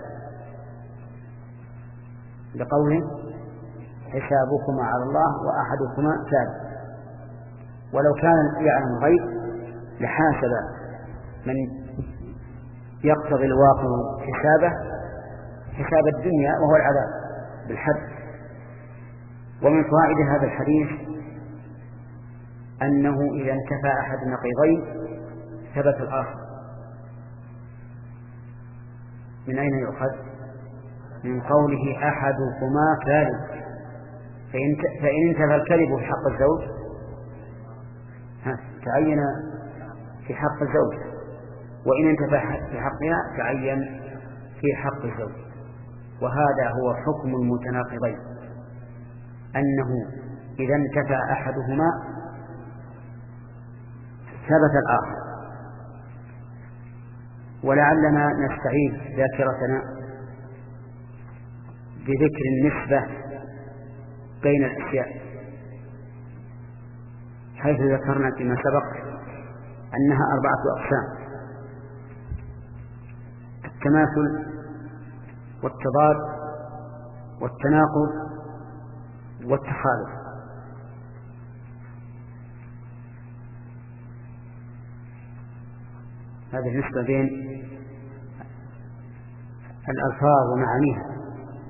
لقوله حسابكما على الله وأحدكما كاذب. ولو كان يعلم الغيب لحاسب من يقتضي الواقع حسابه حساب الدنيا وهو العذاب بالحد. ومن فوائد هذا الحديث أنه إذا انتفى أحد النقيضين ثبت الآخر. من أين يؤخذ؟ من قوله أحدكما كاذب، فإن انتفى الكذب في حق الزوج تعين في حق الزوج، وإن انتفى في حقها تعين في حق الزوج. وهذا هو حكم المتناقضين، أنه إذا انتفى أحدهما ثبت الآخر. ولعلنا نستعيد ذاكرتنا بذكر النسبة بين الأشياء، حيث ذكرنا فيما سبق أنها أربعة أقسام: التماثل والتضاد والتناقض والتخالف. هذه النسبة بين الألفاظ ومعانيها.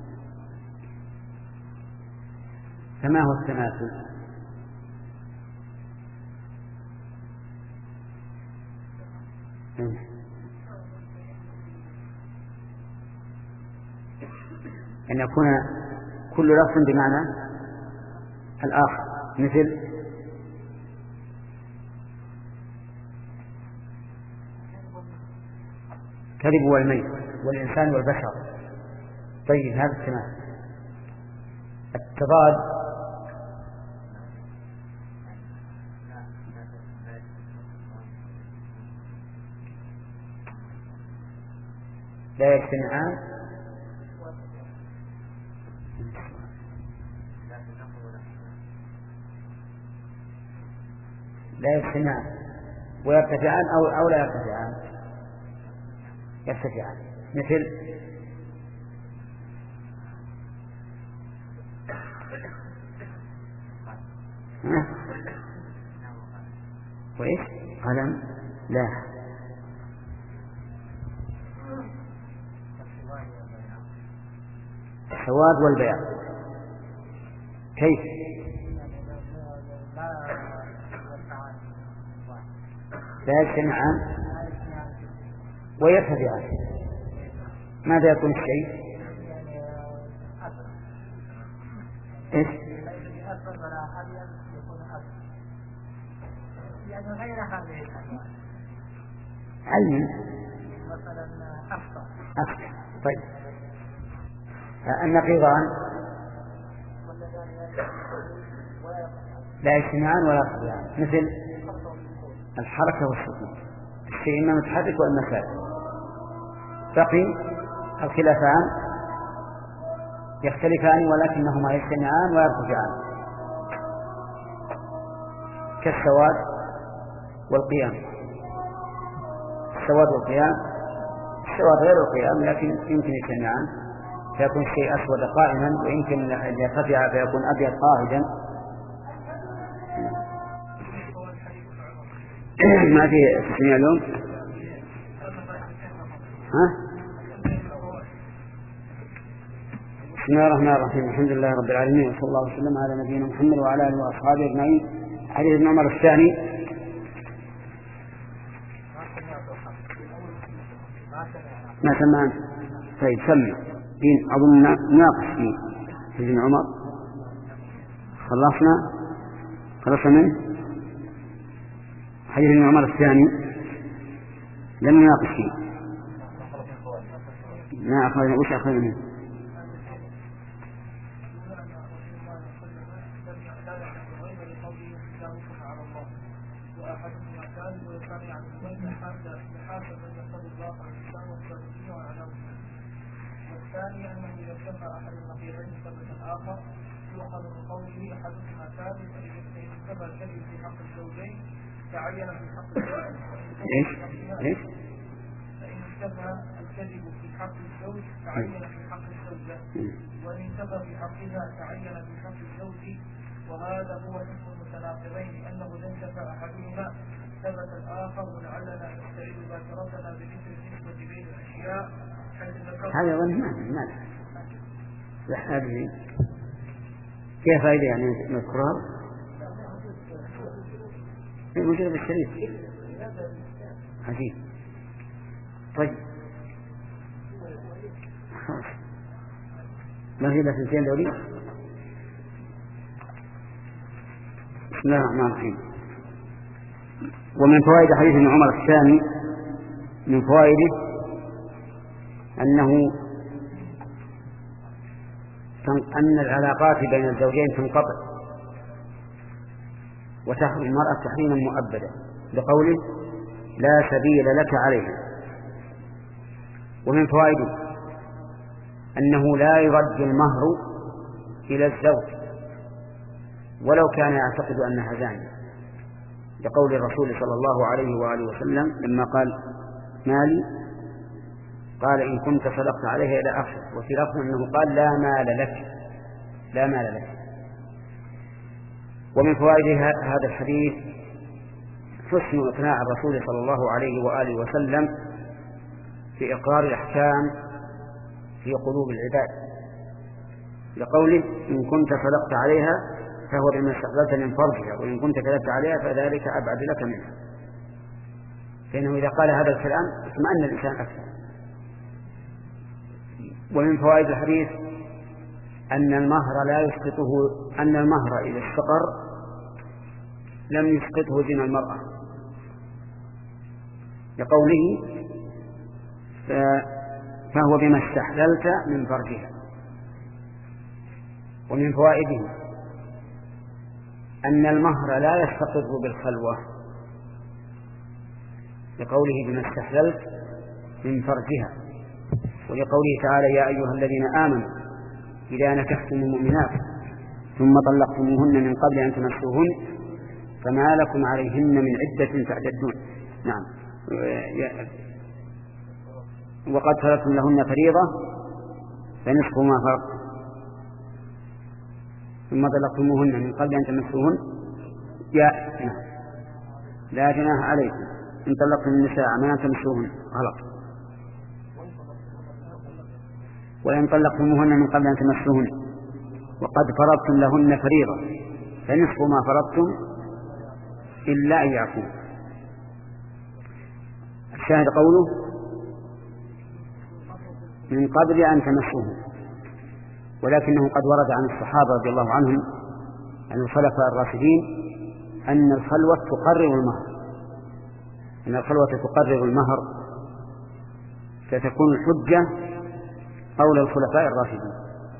فما هو التماثل؟ أن يكون كل لفظ بمعنى الآخر، مثل كذب والميت والإنسان والبشر. طيب، هذا التماثل. التضاد لا يجتمعان لا يجتمعان ويرتفعان أو, أو لا يرتفعان يرتفعان مثل وإيش قلم لا السواد والبياض. كيف؟ لا يجتمعان ويرتفعان. ماذا يكون الشيء؟ إيش؟ علم مثلا أفضل. أفضل. طيب، النقيضان لا يجتمعان ولا يرتفعان، مثل الحركة والسكون. الشيء إما متحرك وإما ساكن. بقي الخلافان يختلفان ولكنهما يجتمعان ويرتفعان، كالسواد والقيام. السواد والقيام، السواد غير القيام لكن يمكن يجتمعان فيكون الشيء أسود قائما، ويمكن أن يرتفع فيكون أبيض قاعدا. ما في تسمية اليوم. ها؟ بسم الله الرحمن الرحيم. الحمد لله رب العالمين، وصلى الله وسلم على نبينا محمد وعلى آله وأصحابه أجمعين. حديث ابن عمر الثاني. ما سمعنا؟ طيب سمع. دين أظن ناقص فيه حديث ابن عمر. خلصنا خلصنا منه. حديث ابن عمر الثاني لم نناقش فيه. ما أخذنا وش أخذنا منه؟ والثاني أنه إذا اشتبه أحد النقيضين ثبت الآخر يؤخذ بقوله أحدهما كاذب، فإن اشتبه الكذب في حق الزوجين تعين في حق الزوج. إيش؟ إيش؟ فإن اشتبه الكذب في حق الزوج تعين في حق الزوجة، وإن اشتبه في حقها تعين في حق الزوج. وهذا هو حكم المتناقضين، أنه إذا انتفى أحدهما ثبت الآخر. ولعلنا نستعيد ذاكرتنا بمثل النسبة بين الأشياء حيث ذكرت هذا ظن ما لا أدري كيف فائدة يعني نذكرها موجودة بالشريف عجيب. طيب ما في بس اثنين دوري. بسم الله الرحمن الرحيم. ومن فوائد حديث ابن عمر الثاني من فوائده أنه أن العلاقات بين الزوجين تنقطع وتحرم المرأة تحريما مؤبدا بقوله لا سبيل لك عليها. ومن فوائده أنه لا يرد المهر إلى الزوج ولو كان يعتقد أنها زانية لقول الرسول صلى الله عليه وآله وسلم لما قال مالي قال إن كنت صدقت عليها إلى آخره. وفي لفظ أنه قال لا مال لك لا مال لك. ومن فوائد هذا الحديث حسن إقناع الرسول صلى الله عليه وآله وسلم في إقرار الأحكام في قلوب العباد لقوله إن كنت صدقت عليها فهو بما استقبلت من فرجها وإن كنت كذبت عليها فذلك أبعد لك منها. فإنه إذا قال هذا الكلام اطمأن الإنسان أكثر. ومن فوائد الحديث أن المهر لا يسقطه أن المهر إذا استقر لم يسقطه زنا المرأة لقوله فهو بما استحللت من فرجها. ومن فوائده أن المهر لا يستقر بالخلوة لقوله بما استحللت من فرجها ولقوله تعالى يا أيها الذين آمنوا إذا نكحتم المؤمنات ثم طلقتموهن من قبل أن تمسوهن فما لكم عليهن من عدة تعتدون. نعم. وقد فرضتم لهن فريضة فنصف ما فرضتم ثم طلقتموهن من قبل أن تمسوهن يا نعم لا جناح عليكم إن طلقتم النساء ما تمسوهن غلط وإن طلقتموهن من قبل أن تمسوهن وقد فرضتم لهن فريضة فنصف ما فرضتم إلا أن يعفوا. الشاهد قوله من قبل أن تمسوهن ولكنه قد ورد عن الصحابة رضي الله عنهم عن الخلفاء الراشدين أن الخلوة تقرر المهر أن الخلوة تقرر المهر فتكون الحجة قول الخلفاء الراشدين.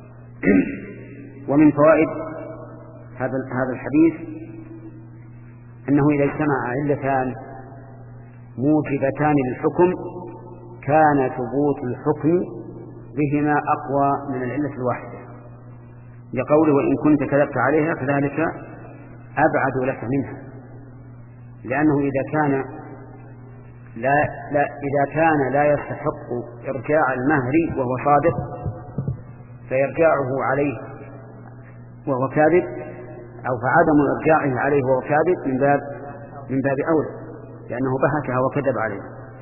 ومن فوائد هذا هذا الحديث أنه إذا اجتمع علتان موجبتان للحكم كان ثبوت الحكم بهما أقوى من العلة الواحدة لقوله وإن كنت كذبت عليها فذلك أبعد لك منها لأنه إذا كان لا, لا إذا كان لا يستحق إرجاع المهر وهو صادق فيرجعه عليه وهو كاذب أو فعدم إرجاعه عليه وهو كاذب من باب من باب أولى لأنه بهتها وكذب عليه.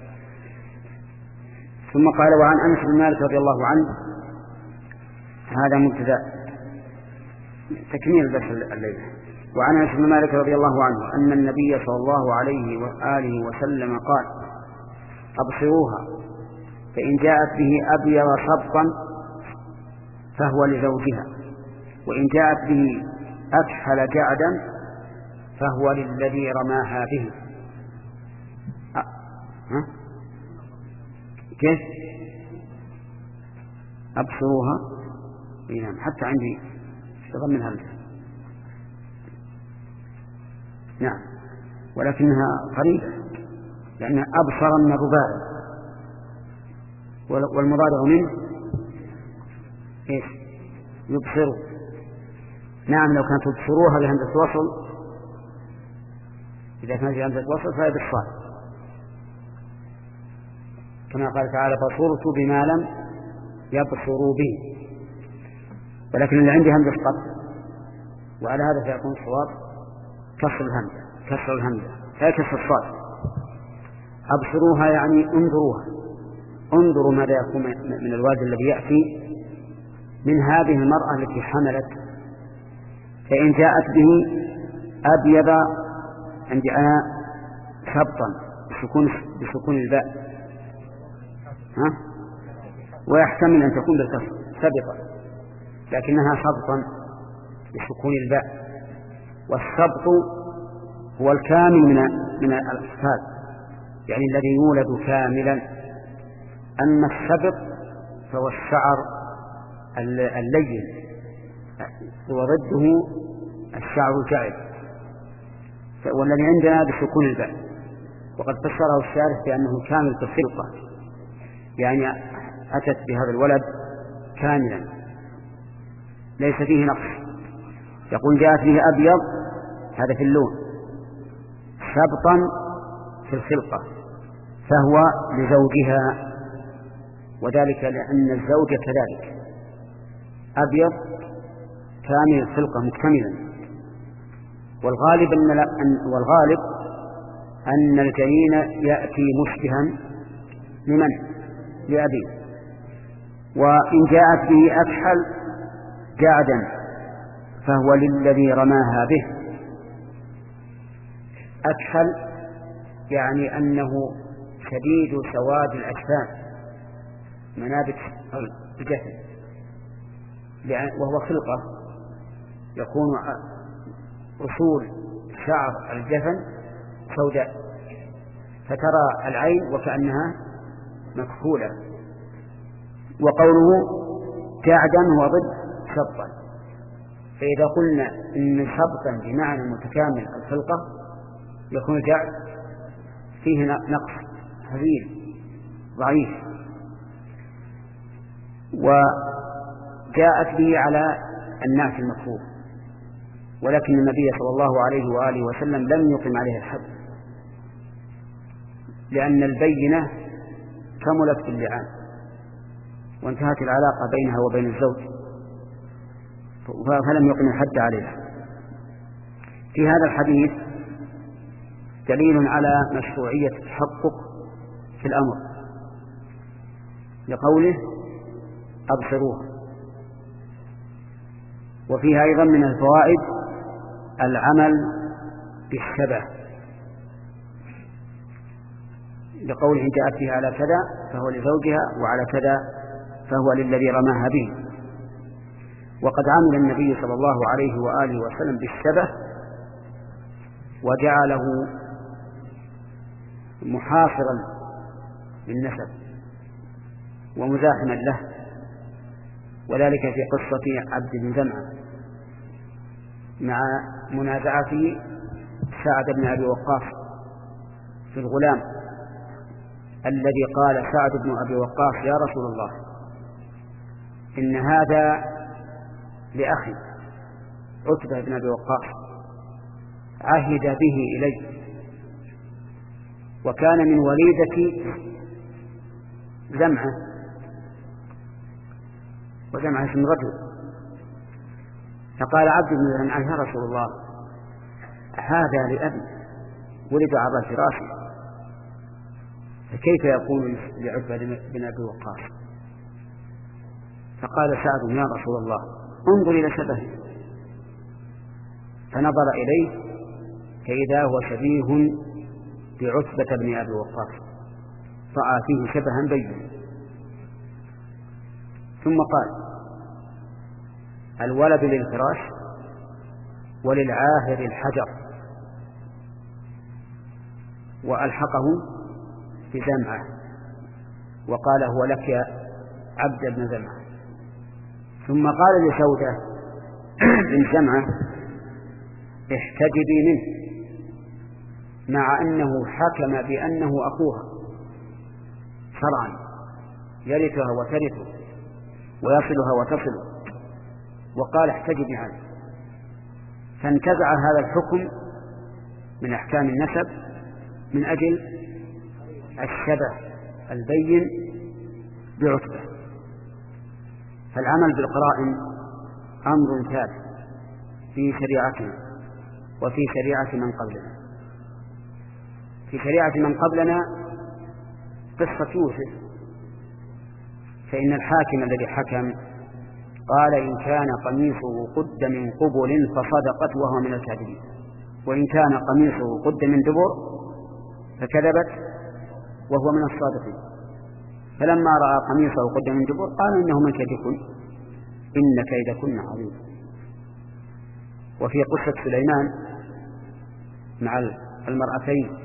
ثم قال وعن أنس بن مالك رضي الله عنه هذا مبتدأ تكميل بس الليلة. وعن أنس بن مالك رضي الله عنه أن النبي صلى الله عليه وآله وسلم قال أبصروها فإن جاءت به أبيض صبطا فهو لزوجها وإن جاءت به أكحل جعدا فهو للذي رماها به. أه؟ ها؟ كيف أبصروها نعم حتى عندي اشتغل من همزة نعم ولكنها قريبة لأن أبصر من الرباعي والمضارع منه إيش يبصروا. نعم لو كانت تبصروها بهمزة وصل إذا كانت بهمزة وصل فهي بالصاد كما قال تعالى بصرت بما لم يبصروا به ولكن اللي عندي همزة قط وعلى هذا فيكون الصواب كسر الهمزة كسر الهمزة لا كسر الصاد. أبصروها يعني انظروها، انظروا ماذا يكون من الولد الذي يأتي من هذه المرأة التي حملت. فإن جاءت به أبيض عندي أنا سبطا بسكون, بسكون الباء، ها؟ ويحتمل أن تكون بالكسر سبطا، لكنها سبطا بسكون الباء. والسبط هو الكامل من من الأطفال، يعني الذي يولد كاملا. أما السبط فهو الشعر اللين وضده الشعر الجعد، والذي عندنا بسكون الباء. وقد فسره الشارح بأنه كامل في الخلقة، يعني أتت بهذا الولد كاملا ليس فيه نقص. يقول جاءت به أبيض هذا في اللون، سبطا في الخلقة، فهو لزوجها، وذلك لأن الزوج كذلك أبيض كامل الخلقة مكتملا. والغالب أن والغالب أن الجنين يأتي مشبها لمن؟ لأبيه. وإن جاءت به أكحل جعدا فهو للذي رماها به. أكحل يعني أنه شديد سواد الأجسام، منابت الجسد، وهو خلقة يكون أصول شعر الجفن سوداء، فترى العين وكأنها مكحولة. وقوله جعدا هو ضد سبطا، فإذا قلنا إن سبطا بمعنى متكامل الخلقة يكون جعد فيه نقص هزيل ضعيف. وجاءت به على النعت المكروه، ولكن النبي صلى الله عليه وآله وسلم لم يقم عليه الحد، لأن البينة كملت في اللعان وانتهت العلاقة بينها وبين الزوج، فلم يقم الحد عليها. في هذا الحديث دليل على مشروعية التحقق في الأمر لقوله أبصروها. وفيها أيضا من الفوائد العمل بالشبه لقوله إن جاءت فيها على كذا فهو لزوجها وعلى كذا فهو للذي رماها به. وقد عمل النبي صلى الله عليه وآله وسلم بالشبه وجعله محاصرا للنسب ومزاحما له، وذلك في قصة عبد بن زمعة مع منازعته سعد بن أبي وقاص في الغلام الذي قال سعد بن أبي وقاص يا رسول الله إن هذا لأخي عتبة بن أبي وقاص عهد به إلي وكان من وليدة زمعة، وزمعة اسم رجل. فقال عبد بن زمعة يا رسول الله هذا لأبي ولد على فراشي، فكيف يكون لعتبة بن أبي وقاص؟ فقال سعد يا رسول الله انظر إلى شبهه، فنظر إليه فإذا هو شبيه بعتبة بن أبي وقاص، رأى فيه شبها بينا. ثم قال الولد للفراش وللعاهر الحجر، وألحقه بزمعة وقال هو لك يا عبد بن زمعة. ثم قال لسودة بن زمعة احتجبي منه، مع أنه حكم بأنه أخوها شرعا يرثها وترثه ويصلها وتصله، وقال احتجبي عنه. فانتزع هذا الحكم من أحكام النسب من أجل الشبه البين بعتبة. فالعمل بالقرائن أمر ثابت في شريعتنا وفي شريعة من قبلنا. في شريعة من قبلنا قصة يوسف، فإن الحاكم الذي حكم قال إن كان قميصه قد من قبل فصدقت وهو من الكاذبين، وإن كان قميصه قد من دبر فكذبت وهو من الصادقين. فلما رأى قميصه قد من دبر قال إنه من كيدكن إن كيدكن عظيم. وفي قصة سليمان مع المرأتين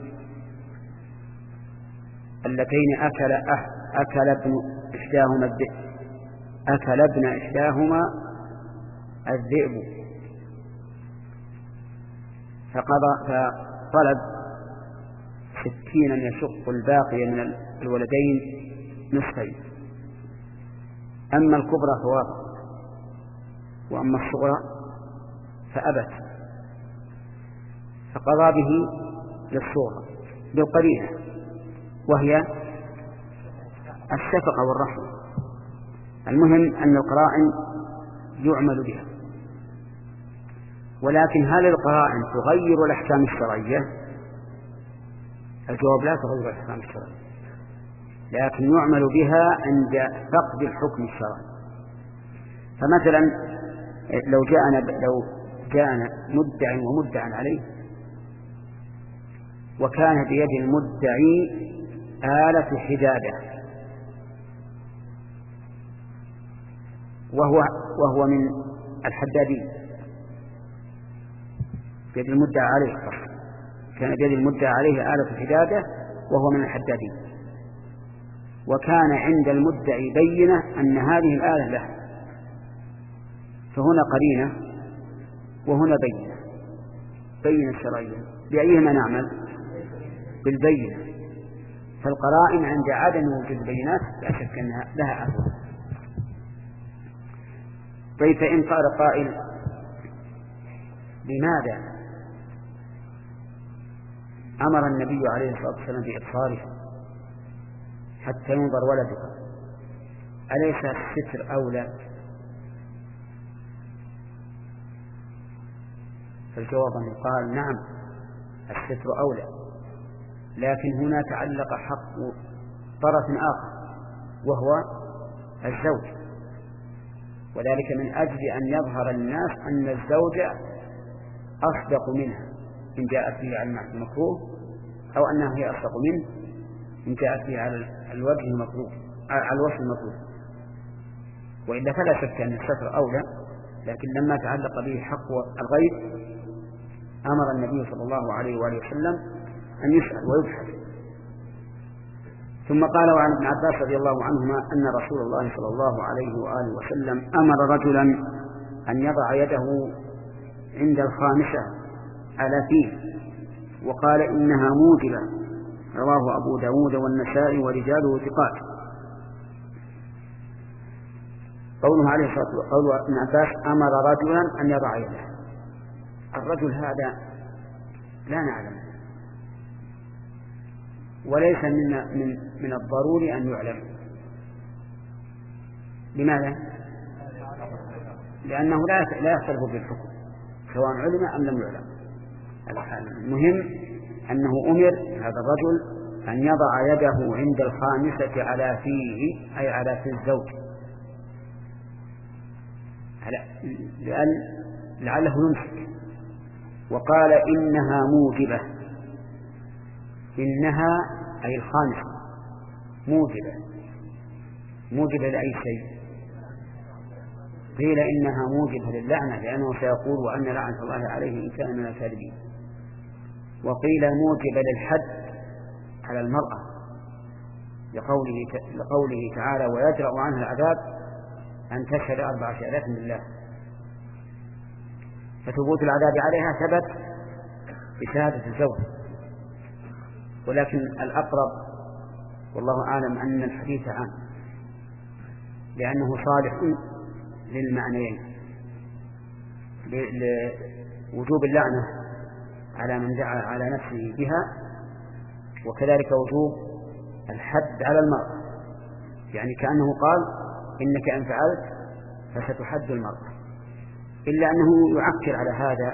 اللتين أكل أكل ابن إحداهما الذئب أكل ابن إحداهما الذئب فقضى فطلب سكينا يشق الباقي من الولدين نصفين، أما الكبرى فوافقت وأما الصغرى فأبت، فقضى به للصغرى بالقرينة وهي الشفقة والرحمة. المهم أن القرائن يعمل بها، ولكن هل القرائن تغير الأحكام الشرعية؟ الجواب لا تغير الأحكام الشرعية، لكن يعمل بها عند فقد الحكم الشرعي. فمثلا لو جاءنا لو جاءنا مدعي ومدعى عليه وكان بيد المدعي آلة حدادة وهو وهو من الحدادين، بيد المدعى عليه كان بيد المدعى عليه آلة حدادة وهو من الحدادين، وكان عند المدعي بينة أن هذه الآلة له، فهنا قرينة وهنا بينة بينة شرعية، بأيهما نعمل؟ بالبينة. فالقرائن عند عدم وجود البينات لا شك أنها لها أثر. طيب فإن قال قائل لماذا أمر النبي عليه الصلاة والسلام بإبصاره حتى ينظر ولدك، أليس الستر أولى؟ فالجواب أنه قال نعم الستر أولى، لكن هنا تعلق حق طرف آخر وهو الزوج، وذلك من أجل أن يظهر الناس أن الزوج أصدق منها إن جاءت به على المكروه، أو أنها هي أصدق منه إن جاءت به على الوجه المكروه على الوجه المكروه. وإلا فلا شك أن الستر أولى، لكن لما تعلق به حق الغيب أمر النبي صلى الله عليه وآله وسلم أن يسأل ويبحث. ثم قال وعن ابن عباس رضي الله عنهما أن رسول الله صلى الله عليه وآله وسلم أمر رجلا أن يضع يده عند الخامسة على فيه وقال إنها موجبة، رواه أبو داود والنسائي ورجاله ثقات. قوله عليه الصلاة والسلام قول ابن عباس أمر رجلا أن يضع يده، الرجل هذا لا نعلم، وليس من من من الضروري أن يعلم. لماذا؟ لأنه لا لا يختلف بالحكم سواء علم أم لم يعلم. المهم أنه أمر هذا الرجل أن يضع يده عند الخامسة على فيه أي على في الزوج، لأن لعله يمسك. وقال إنها موجبة، إنها أي الخامسة موجبة، موجبة لأي شيء؟ قيل إنها موجبة للعنة لأنه سيقول وأن لعنة الله عليه إن كان من الكاذبين، وقيل موجبة للحد على المرأة لقوله, لقوله تعالى ويدرأ عنها العذاب أن تشهد أربع شهادات بالله، فثبوت العذاب عليها ثبت بشهادة الزوج. ولكن الأقرب والله أعلم أن الحديث عام لأنه صالح للمعنيين، لوجوب اللعنة على من دعا على نفسه بها، وكذلك وجوب الحد على المرأة، يعني كأنه قال إنك إن فعلت فستحد المرأة. إلا أنه يعكر على هذا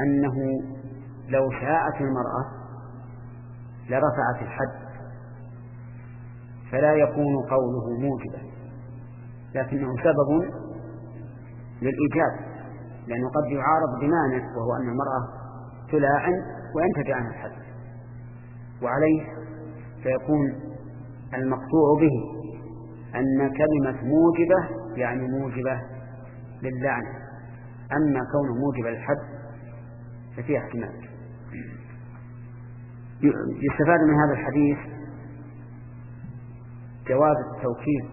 أنه لو شاءت المرأة لرفعت الحد فلا يكون قوله موجبا، لكنه سبب للإيجاب، لأنه قد يعارض بمانع وهو أن المرأة تلاعن وينتج عنها الحد، وعليه فيكون المقطوع به أن كلمة موجبة يعني موجبة للعنة، أما كونه موجب للحد ففيه احتمال. يستفاد من هذا الحديث جواز التوكيد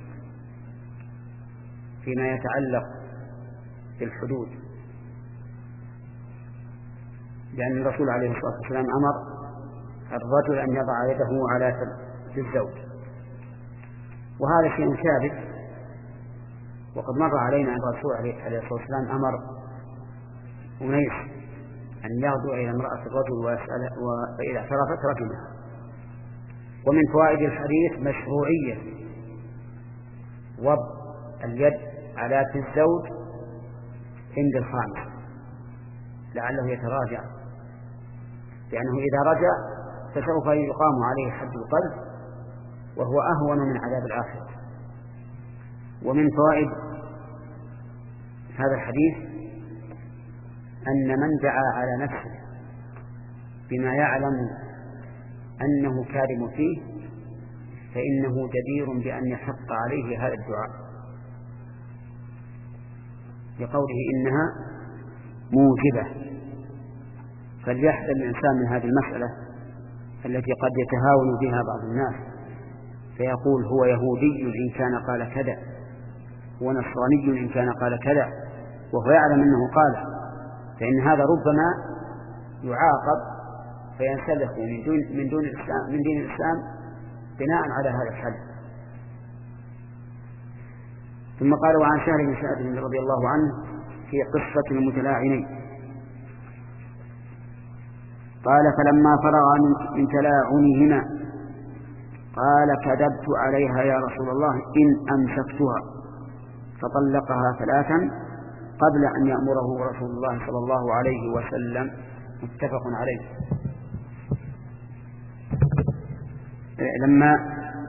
فيما يتعلق بالحدود، لأن الرسول عليه الصلاة والسلام أمر الرجل أن يضع يده على في الزوج، وهذا شيء ثابت، وقد مر علينا أن الرسول عليه الصلاة والسلام أمر أنيس أن يغدو إلى امرأة الرجل ويسأل وإذا اعترفت رجمها. ومن فوائد الحديث مشروعية وضع اليد على في الزوج عند الخامس لعله يتراجع، لأنه إذا رجع فسوف يقام عليه حد القذف وهو أهون من عذاب الآخرة. ومن فوائد هذا الحديث أن من دعا على نفسه بما يعلم أنه كاذب فيه فإنه جدير بأن يحق عليه هذا الدعاء، لقوله إنها موجبة. فليحذر الإنسان من هذه المسألة التي قد يتهاون بها بعض الناس، فيقول هو يهودي إن كان قال كذا، ونصراني إن كان قال كذا، وهو يعلم أنه قال، فإن هذا ربما يعاقب فينسلخ من دون من دون الإسلام من دين الإسلام بناء على هذا الحد. ثم قال: وعن سهل بن سعد رضي الله عنه في قصة المتلاعنين قال: فلما فرغ من تلاعنهما قال: كذبت عليها يا رسول الله إن أمسكتها، فطلقها ثلاثا قبل أن يأمره رسول الله صلى الله عليه وسلم. متفق عليه. لما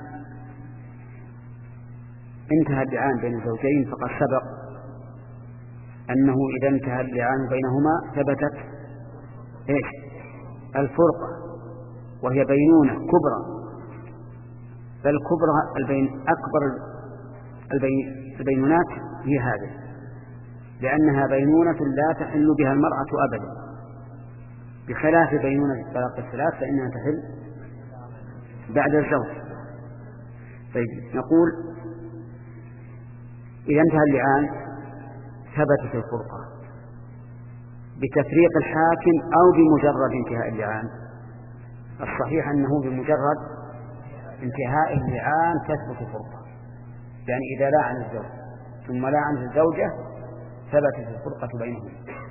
انتهى اللعان بين الزوجين فقد سبق أنه إذا انتهى اللعان بينهما ثبتت إيش؟ الفرقة، وهي بينونة كبرى، بل كبرى البين أكبر البين البينونات هي هذه، لأنها بينونة لا تحل بها المرأة أبدا، بخلاف بينونة الطلاق الثلاث فإنها تحل بعد الزوج. طيب، نقول إذا انتهى اللعان ثبتت الفرقة بتفريق الحاكم أو بمجرد انتهاء اللعان. الصحيح أنه بمجرد انتهاء اللعان تثبت الفرقة، يعني إذا لعن الزوج ثم لعن الزوجة ثبتت الفرقة بينهم.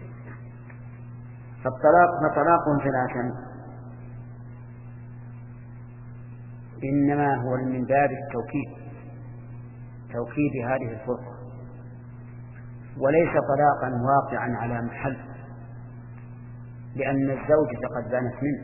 فالطلاق فطلاق ثلاثا إنما هو من باب التوكيد، توكيد هذه الفرقة، وليس طلاقا واقعا على محل، لأن الزوجة قد بانت منه،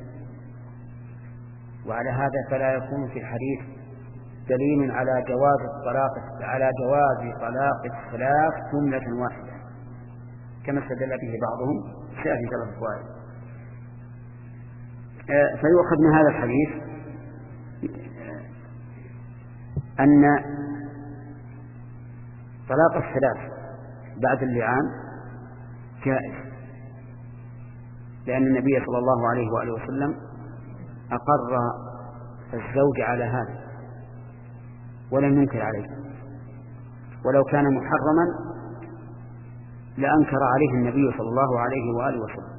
وعلى هذا فلا يكون في الحديث دليل على جواز الطلاق على جواز طلاق الثلاث جملة واحدة كما استدل به بعضهم سيأتي ثلاث فوائد. فيؤخذ من هذا الحديث أن طلاق الثلاث بعد اللعان جائز، لأن النبي صلى الله عليه وآله وسلم أقر الزوج على هذا ولم ينكر عليه، ولو كان محرما لأنكر عليه النبي صلى الله عليه وآله وسلم.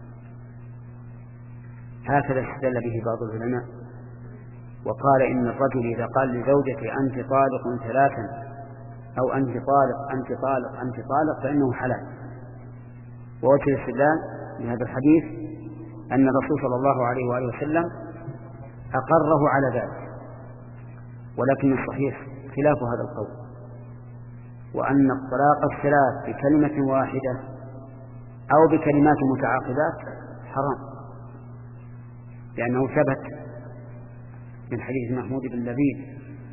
هكذا استدل به بعض العلماء، وقال إن الرجل إذا قال لزوجته أنت طالق ثلاثا أو أنت طالق أنت طالق أنت طالق فإنه حلال. ووجه الاستدلال بهذا الحديث أن الرسول صلى الله عليه وآله وسلم أقره على ذلك، ولكن الصحيح خلاف هذا القول، وأن الطلاق الثلاث بكلمة واحدة أو بكلمات متعاقبات حرام، لأنه ثبت من حديث محمود بن لبيد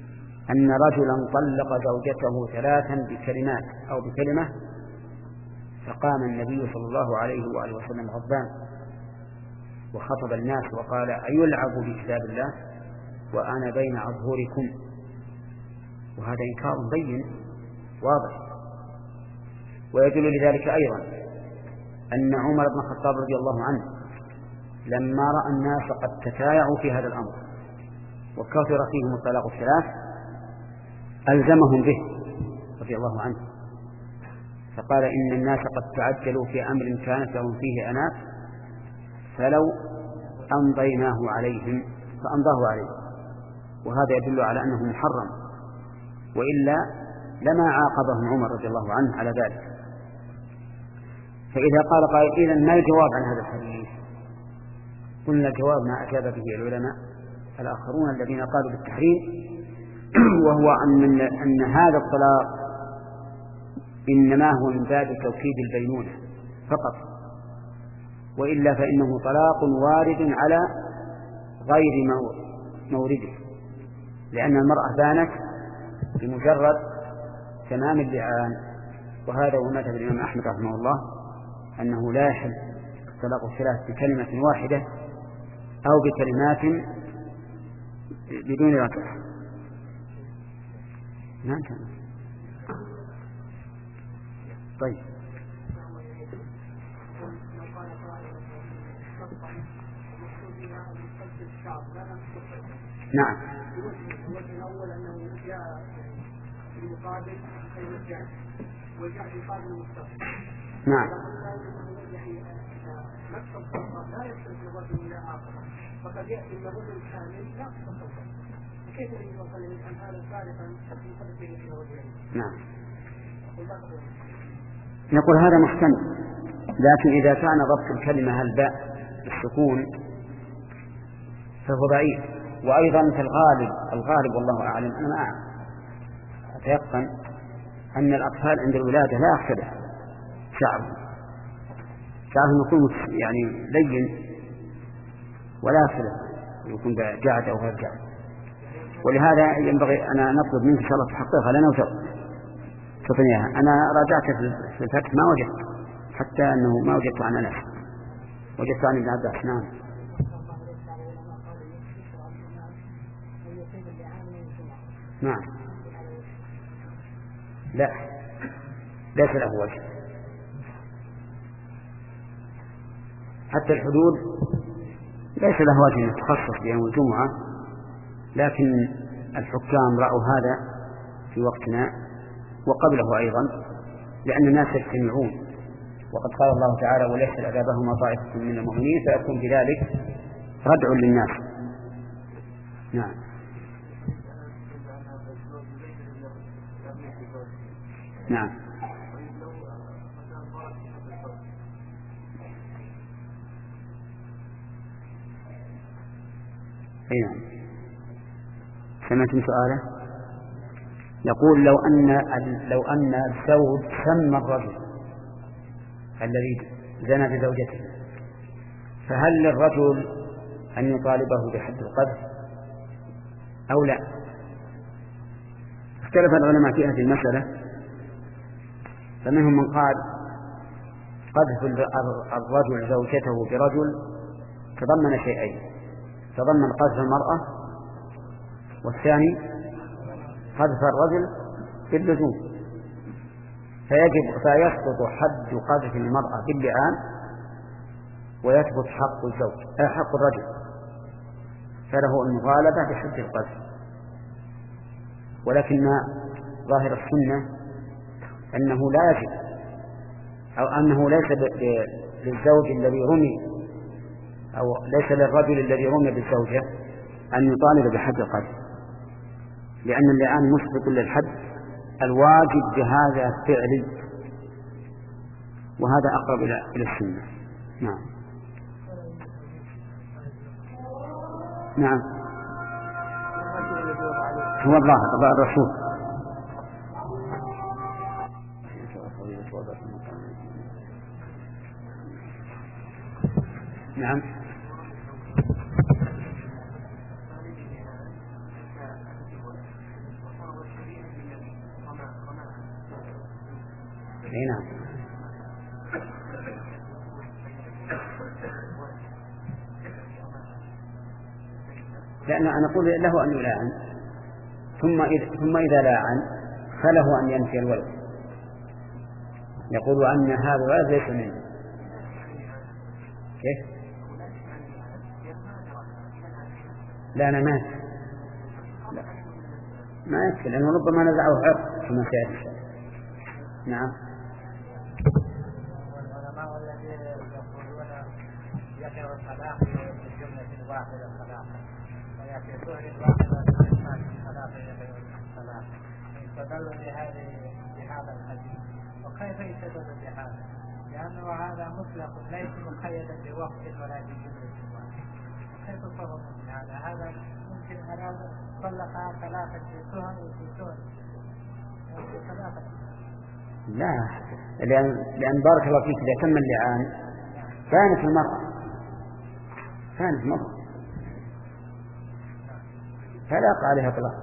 أن رجلا طلق زوجته ثلاثا بكلمات أو بكلمة، فقام النبي صلى الله عليه وآله وسلم غضبان وخطب الناس وقال: أيلعب بكتاب الله وأنا بين أظهركم؟ وهذا إنكار بين واضح. ويدل لذلك أيضا أن عمر بن الخطاب رضي الله عنه لما رأى الناس قد تتايعوا في هذا الأمر وكثر فيهم الطلاق الثلاث ألزمهم به رضي الله عنه، فقال: إن الناس قد تعجلوا في أمر كانت لهم فيه أنات فلو أمضيناه عليهم فأمضاه عليهم. وهذا يدل على أنه محرم، وإلا لما عاقبهم عمر رضي الله عنه على ذلك. فإذا قال قائل: إذن ما الجواب عن هذا الحديث؟ قلنا الجواب ما أجاب به العلماء الآخرون الذين قالوا بالتحريم، وهو أن, أن هذا الطلاق إنما هو من باب توكيد البينونة فقط، وإلا فإنه طلاق وارد على غير مورده، لأن المرأة بانت بمجرد تمام اللعان. وهذا هو مذهب الإمام أحمد رحمه الله، أنه لا يحل طلاق الثلاث بكلمة واحدة أو بكلمات بدون رجعة. نعم. طيب. نعم. الوجه الأول أنه جاء في مقابل الجعل وجاء في مقابل المستقبل. نعم. نفس الصفة لا يختلف من رجل إلى آخر، فقد يأتي من رجل كامل لا تصور. كيف يوصل الإنسان هذا فارقا يقدر به في رجلين؟ نعم. نقول هذا محتمل، لكن إذا كان ضبط الكلمة الباء بالسكون فهو بعيد. وأيضا في الغالب الغالب والله أعلم، أنا ما أعلم أتيقن أن الأطفال عند الولادة لا يختلف شعرهم شعرهم يكون يعني لين ولا يختلف، يكون جعد أو غير جعد. ولهذا ينبغي أنا نطلب منك إن شاء الله تحققها لنا وتعطينيها. أنا راجعت في الفتح ما وجدت، حتى أنه ما وجدت عن أنس، وجدت عن ابن عباس. نعم. نعم. لا، ليس له وجه. حتى الحدود ليس له وجه يتخصص بيوم الجمعة، لكن الحكام رأوا هذا في وقتنا وقبله أيضا، لأن الناس يجتمعون، وقد قال الله تعالى: وليس أذابهما طائفة من المؤمنين، فيكون بذلك ردع للناس. نعم. نعم. أي نعم. سمعتم سؤاله؟ يقول: لو أن لو أن الزوج سمى الرجل الذي زنى بزوجته، فهل للرجل أن يطالبه بحد القذف أو لا؟ اختلف العلماء في هذه المسألة، فمنهم من قال قذف الرجل زوجته برجل تضمن شيئين: تضمن قذف المرأة، والثاني قذف الرجل باللزوم، فيجب فيسقط حد قذف المرأة باللعان ويثبت حق الزوج حق الرجل، فله المغالبة بحد القذف. ولكن ظاهر السنة أنه لا يجب، أو أنه ليس للزوج الذي رمي أو ليس للرجل الذي رمي بالزوجة أن يطالب بحد القذف، لأن اللعان مسبق للحد الواجب بهذا فعلي، وهذا أقرب إلى السنة. نعم. نعم. هو الله تبع الرسول. نعم. اي نعم. لأن أنا أقول له أن يلاعن ثم إذا, ثم إذا لاعن فله أن ينفي الولد، يقول أن هذا الولد ليس منه. كيف؟ لا أنا مات لا ما يكفي، لأنه ربما نزعه عرق كما سيأتي. نعم. والعلماء الذين يقولون يقع الطلاق في جملة واحدة الطلاق ويأتي سؤال واحدة الإسلام الطلاق يقع الطلاق، يستدل بهذه بهذا الحديث. وكيف يستدل بهذا؟ لأنه هذا مطلق ليس مقيدا بوقت ولا بجملة واحدة. كيف تصرف من هذا؟ هذا ممكن أن طلقها ثلاثة في سهل وفي سهل وفي ثلاثة. لا، لأن, لأن بارك الله فيك إذا تم اللعان كانت المرأة كانت مرأة فلا يقع عليها طلاق.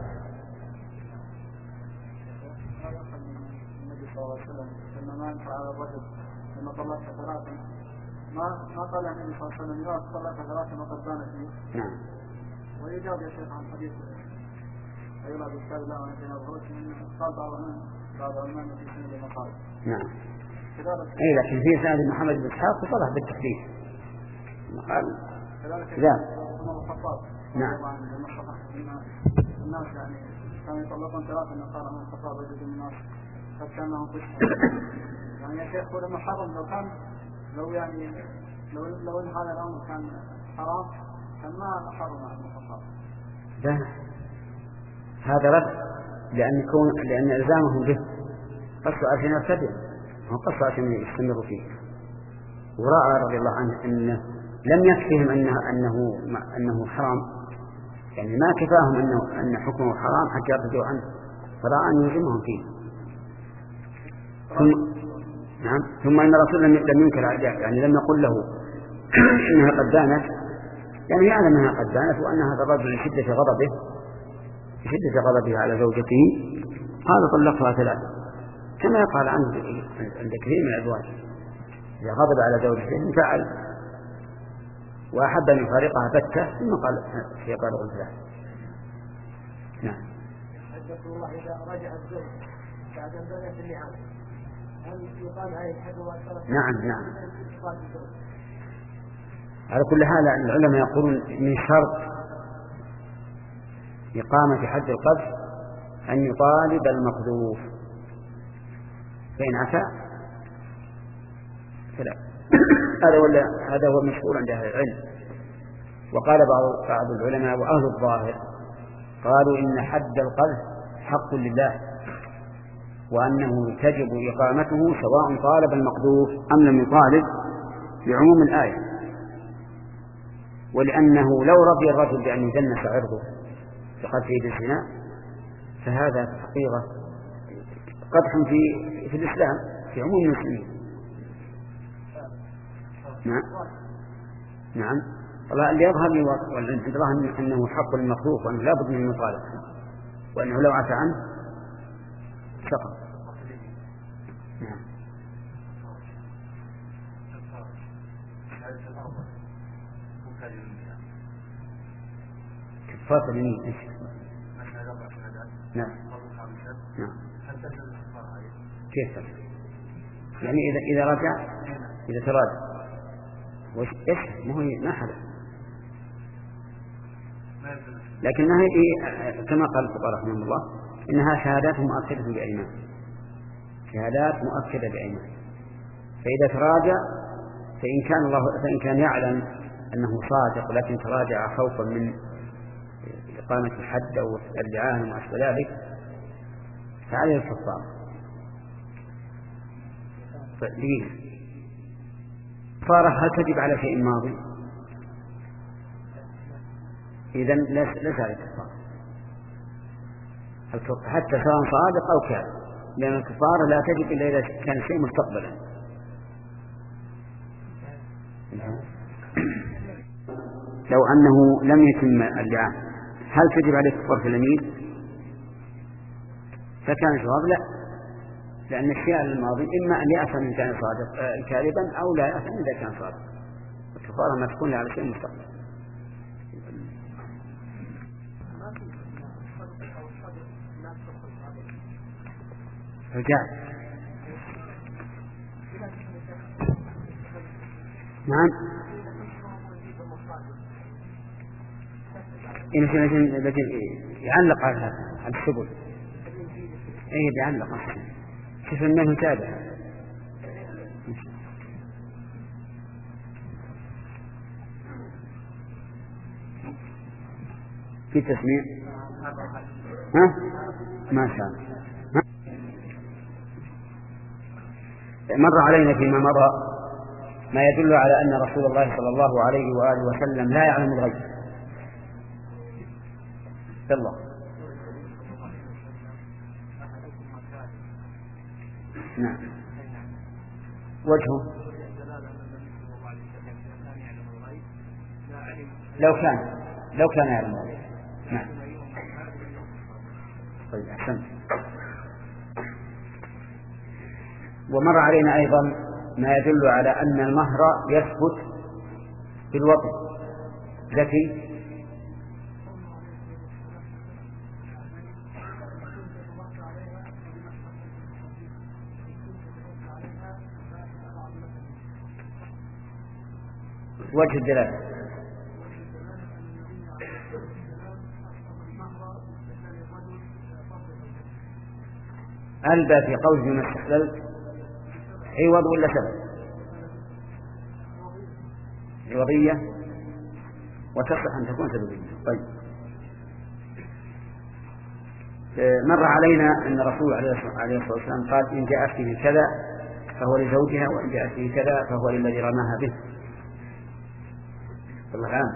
النبي صلى الله عليه وسلم لما ما ينفع على الرجل لما طلق ثلاثة ما ما قال النبي صلى الله عليه وسلم لا طلق ثلاثة وقد بانت فيه. نعم. ويجاب يا شيخ عن حديث أيضا بالكتاب لا ونجينا الغوث من قال بعض من بعض العلماء في سنة المقال. نعم. أي لكن في سنة محمد بن إسحاق وصلح بالتحديث. قال. لا. نعم. الناس يعني كانوا يطلقون ثلاثة من قال من الخطاب وجد من الناس قد كان لهم قشة. يعني يا شيخ هو محرم لو كان لو يعني لو لو إن هذا الأمر كان حرام كان ما حرم عن الخطاب. لا. هذا رد لأن يكون لأن إلزامهم به قصوا عشان يرتدع هم قصوا عشان يستمروا فيه. ورأى رضي الله عنه أنه لم يكفهم أنه أنه أنه حرام، يعني ما كفاهم أنه أن حكمه حرام حتى يرتدعوا عنه، فرأى أن يلزمهم فيه. ثم نعم ثم إن رسول لم ينكر يعني لم يقل له إنها قد بانت، يعني يعلم أنها قد بانت وأن هذا الرجل شدة غضبه شدة غضبه على زوجته قال طلقها ثلاثة كما يقال عنه عند كثير من الأزواج إذا غضب على زوجته انفعل وأحب أن يفارقها بتة ثم قال في طالق ثلاثة. نعم. حدث الله إذا رجع الزوج بعد أن بنت اللعان هل يقال هاي الحد وأثرت؟ نعم نعم. على كل حال العلماء يقولون من شرط إقامة حد القذف أن يطالب المقذوف، فإن عفا فلا. هذا ولا هذا هو مشهور عند أهل العلم. وقال بعض بعض العلماء وأهل الظاهر قالوا إن حد القذف حق لله وأنه تجب إقامته سواء طالب المقذوف أم لم يطالب بعموم الآية، ولأنه لو رضي الرجل بأن يدنس عرضه بقذفه بالزنا فهذا حقيقة قدح في في الإسلام في عموم المسلمين. نعم نعم. والله اللي يظهر لي والعند الله أنه حق المخلوق وأنه لا بد من المطالبة وأنه لو عفى عنه سقط. نعم. كفارة اليمين ايش؟ نعم نعم. كيف؟ يعني إذا إذا رجع إذا تراجع وش إيش؟ ما هو ما حدث، لكنها كما قال الفقهاء رحمه الله إنها شهادات مؤكدة بأيمان، شهادات مؤكدة بأيمان، فإذا تراجع فإن كان الله فإن كان يعلم أنه صادق لكن تراجع خوفا من إقامة الحد أو اللعان وما أشبه ذلك فعليه الكفارة. كفارة هل تجب على شيء ماضي؟ إذن ليس عليه كفارة حتى سواء صادق أو كاذب، لأن الكفارة لا تجب إلا إذا كان شيء مستقبلا. لو أنه لم يتم اللعان هل تجب عليه كفارة اليمين؟ فكان الجواب لا، لأن الشيء الماضي إما أن يأثم إن كان صادق كاذبا أو لا يأثم إذا كان صادق. الكفارة ما تكون على شيء مستقبل. رجال نعم إن يعلق على هذا على السبل. أي بيعلق كيف أنه تابع في تسميع. ها ما شاء الله. مر علينا فيما مضى ما يدل على أن رسول الله صلى الله عليه وآله وسلم لا يعلم الغيب. الله نعم. وجهه لو كان لو كان يعلم الغيب. نعم. طيب أحسنت. ومر علينا أيضا ما يدل على أن المهر يثبت بالوطن. ذكي وجه الدلالة ألبى في قوله ما استحللت عوض ولا سبب؟ عوضية وتصح أن تكون سببية. طيب مر علينا أن الرسول عليه الصلاة والسلام قال إن جاءت به كذا فهو لزوجها وإن جاءت به كذا فهو للذي رماها به. الآن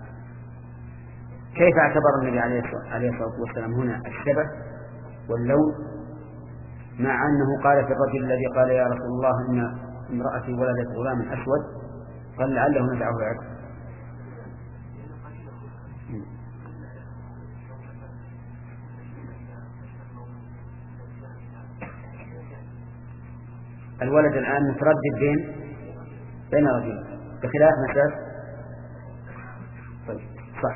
كيف اعتبر النبي عليه الصلاة والسلام هنا الشبه واللون مع أنه قال في الرجل الذي قال يا رسول الله إن امرأتي ولدت غلاما أسود قال لعله ندعه عقل. الولد الآن متردد بين بين رجلين بخلاف مسألة. طيب صح.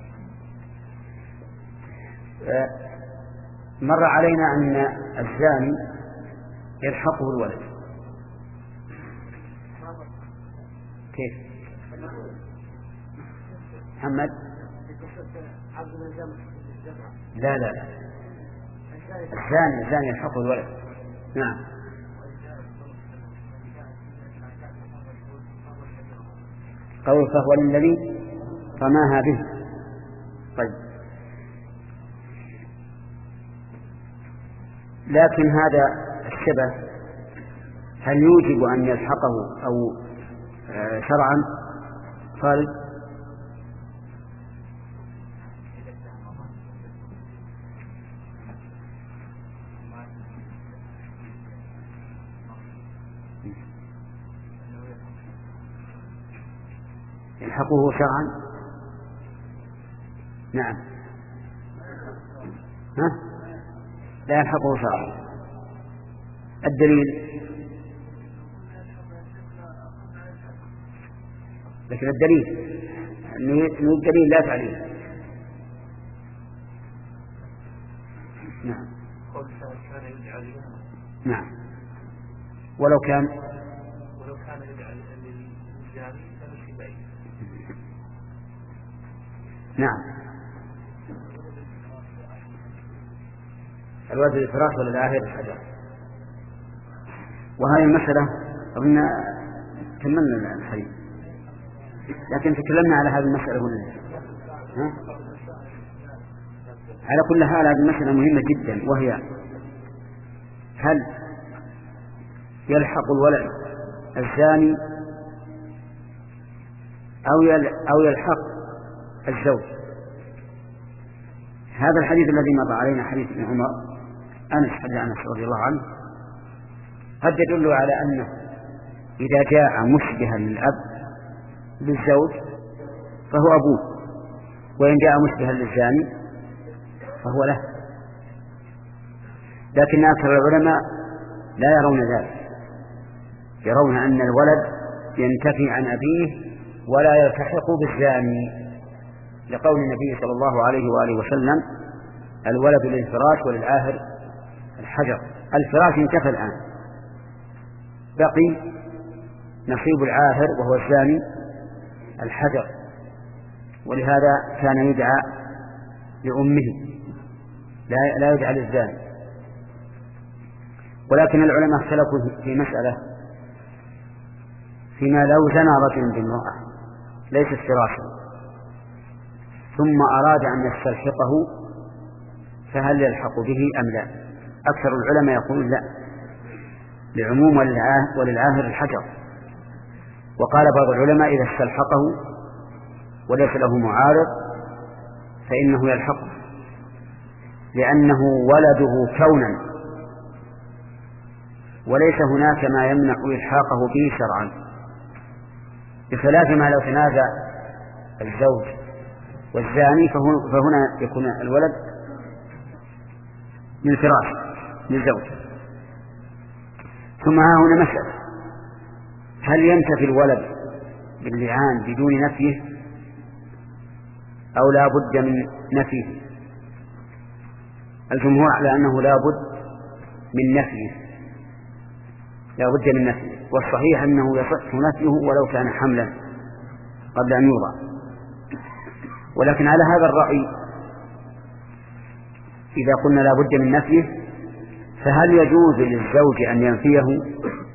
مر علينا أن الزاني يلحقه الولد. كيف محمد؟ لا لا لا الزاني الزاني يلحقه الولد. نعم. قول فهو للذي رماها به. طيب لكن هذا الشبه هل يوجب أن يلحقه أو شرعا؟ خالد يلحقه شرعا؟ نعم. ها لا يلحقه شرعا. الدليل لكن الدليل أنه الدليل لا تعليل. نعم. نعم ولو كان ولو كان يجعل للجاني فمشي بعيد. نعم. الواد الفراش ولا الآخر الحجر. وهذه المسألة قلنا كملنا الحديث لكن تكلمنا على هذه المسألة ولا ها؟ على كل حال هذه المسألة مهمة جدا وهي هل يلحق الولد الزاني أو أو يلحق الزوج. هذا الحديث الذي مر علينا حديث ابن عمر أنس حديث أنس رضي الله عنه قد يدل على أنه إذا جاء مشبها للأب للزوج فهو أبوه وإن جاء مشبها للزاني فهو له. لكن أكثر العلماء لا يرون ذلك، يرون أن الولد ينتفي عن أبيه ولا يلتحق بالزاني، لقول النبي صلى الله عليه وآله وسلم: الولد للفراش وللعاهر الحجر. الفراش انتفى الآن، بقي نصيب العاهر وهو الزاني الحجر، ولهذا كان يدعى لأمه، لا يدعى للزاني. ولكن العلماء اختلفوا في مسألة فيما لو زنى رجل بامرأة ليست فراشا ثم أراد أن يستلحقه فهل يلحق به أم لا؟ أكثر العلماء يقولون لا، لعموم وللعاهر الحجر. وقال بعض العلماء إذا استلحقه وليس له معارض فإنه يلحقه، لأنه ولده كونا، وليس هناك ما يمنع إلحاقه به شرعا، بخلاف ما لو تنازع الزوج والزاني فهنا يكون الولد للفراش للزوج. ثم ها هنا مسألة: هل ينتفي الولد باللعان بدون نفيه أو لا بد من نفيه؟ الجمهور على أنه لا بد من نفيه، لا بد من نفيه، والصحيح أنه يصح نفيه ولو كان حملا قبل أن يوضع. ولكن على هذا الرأي إذا قلنا لا بد من نفيه فهل يجوز للزوج أن ينفيه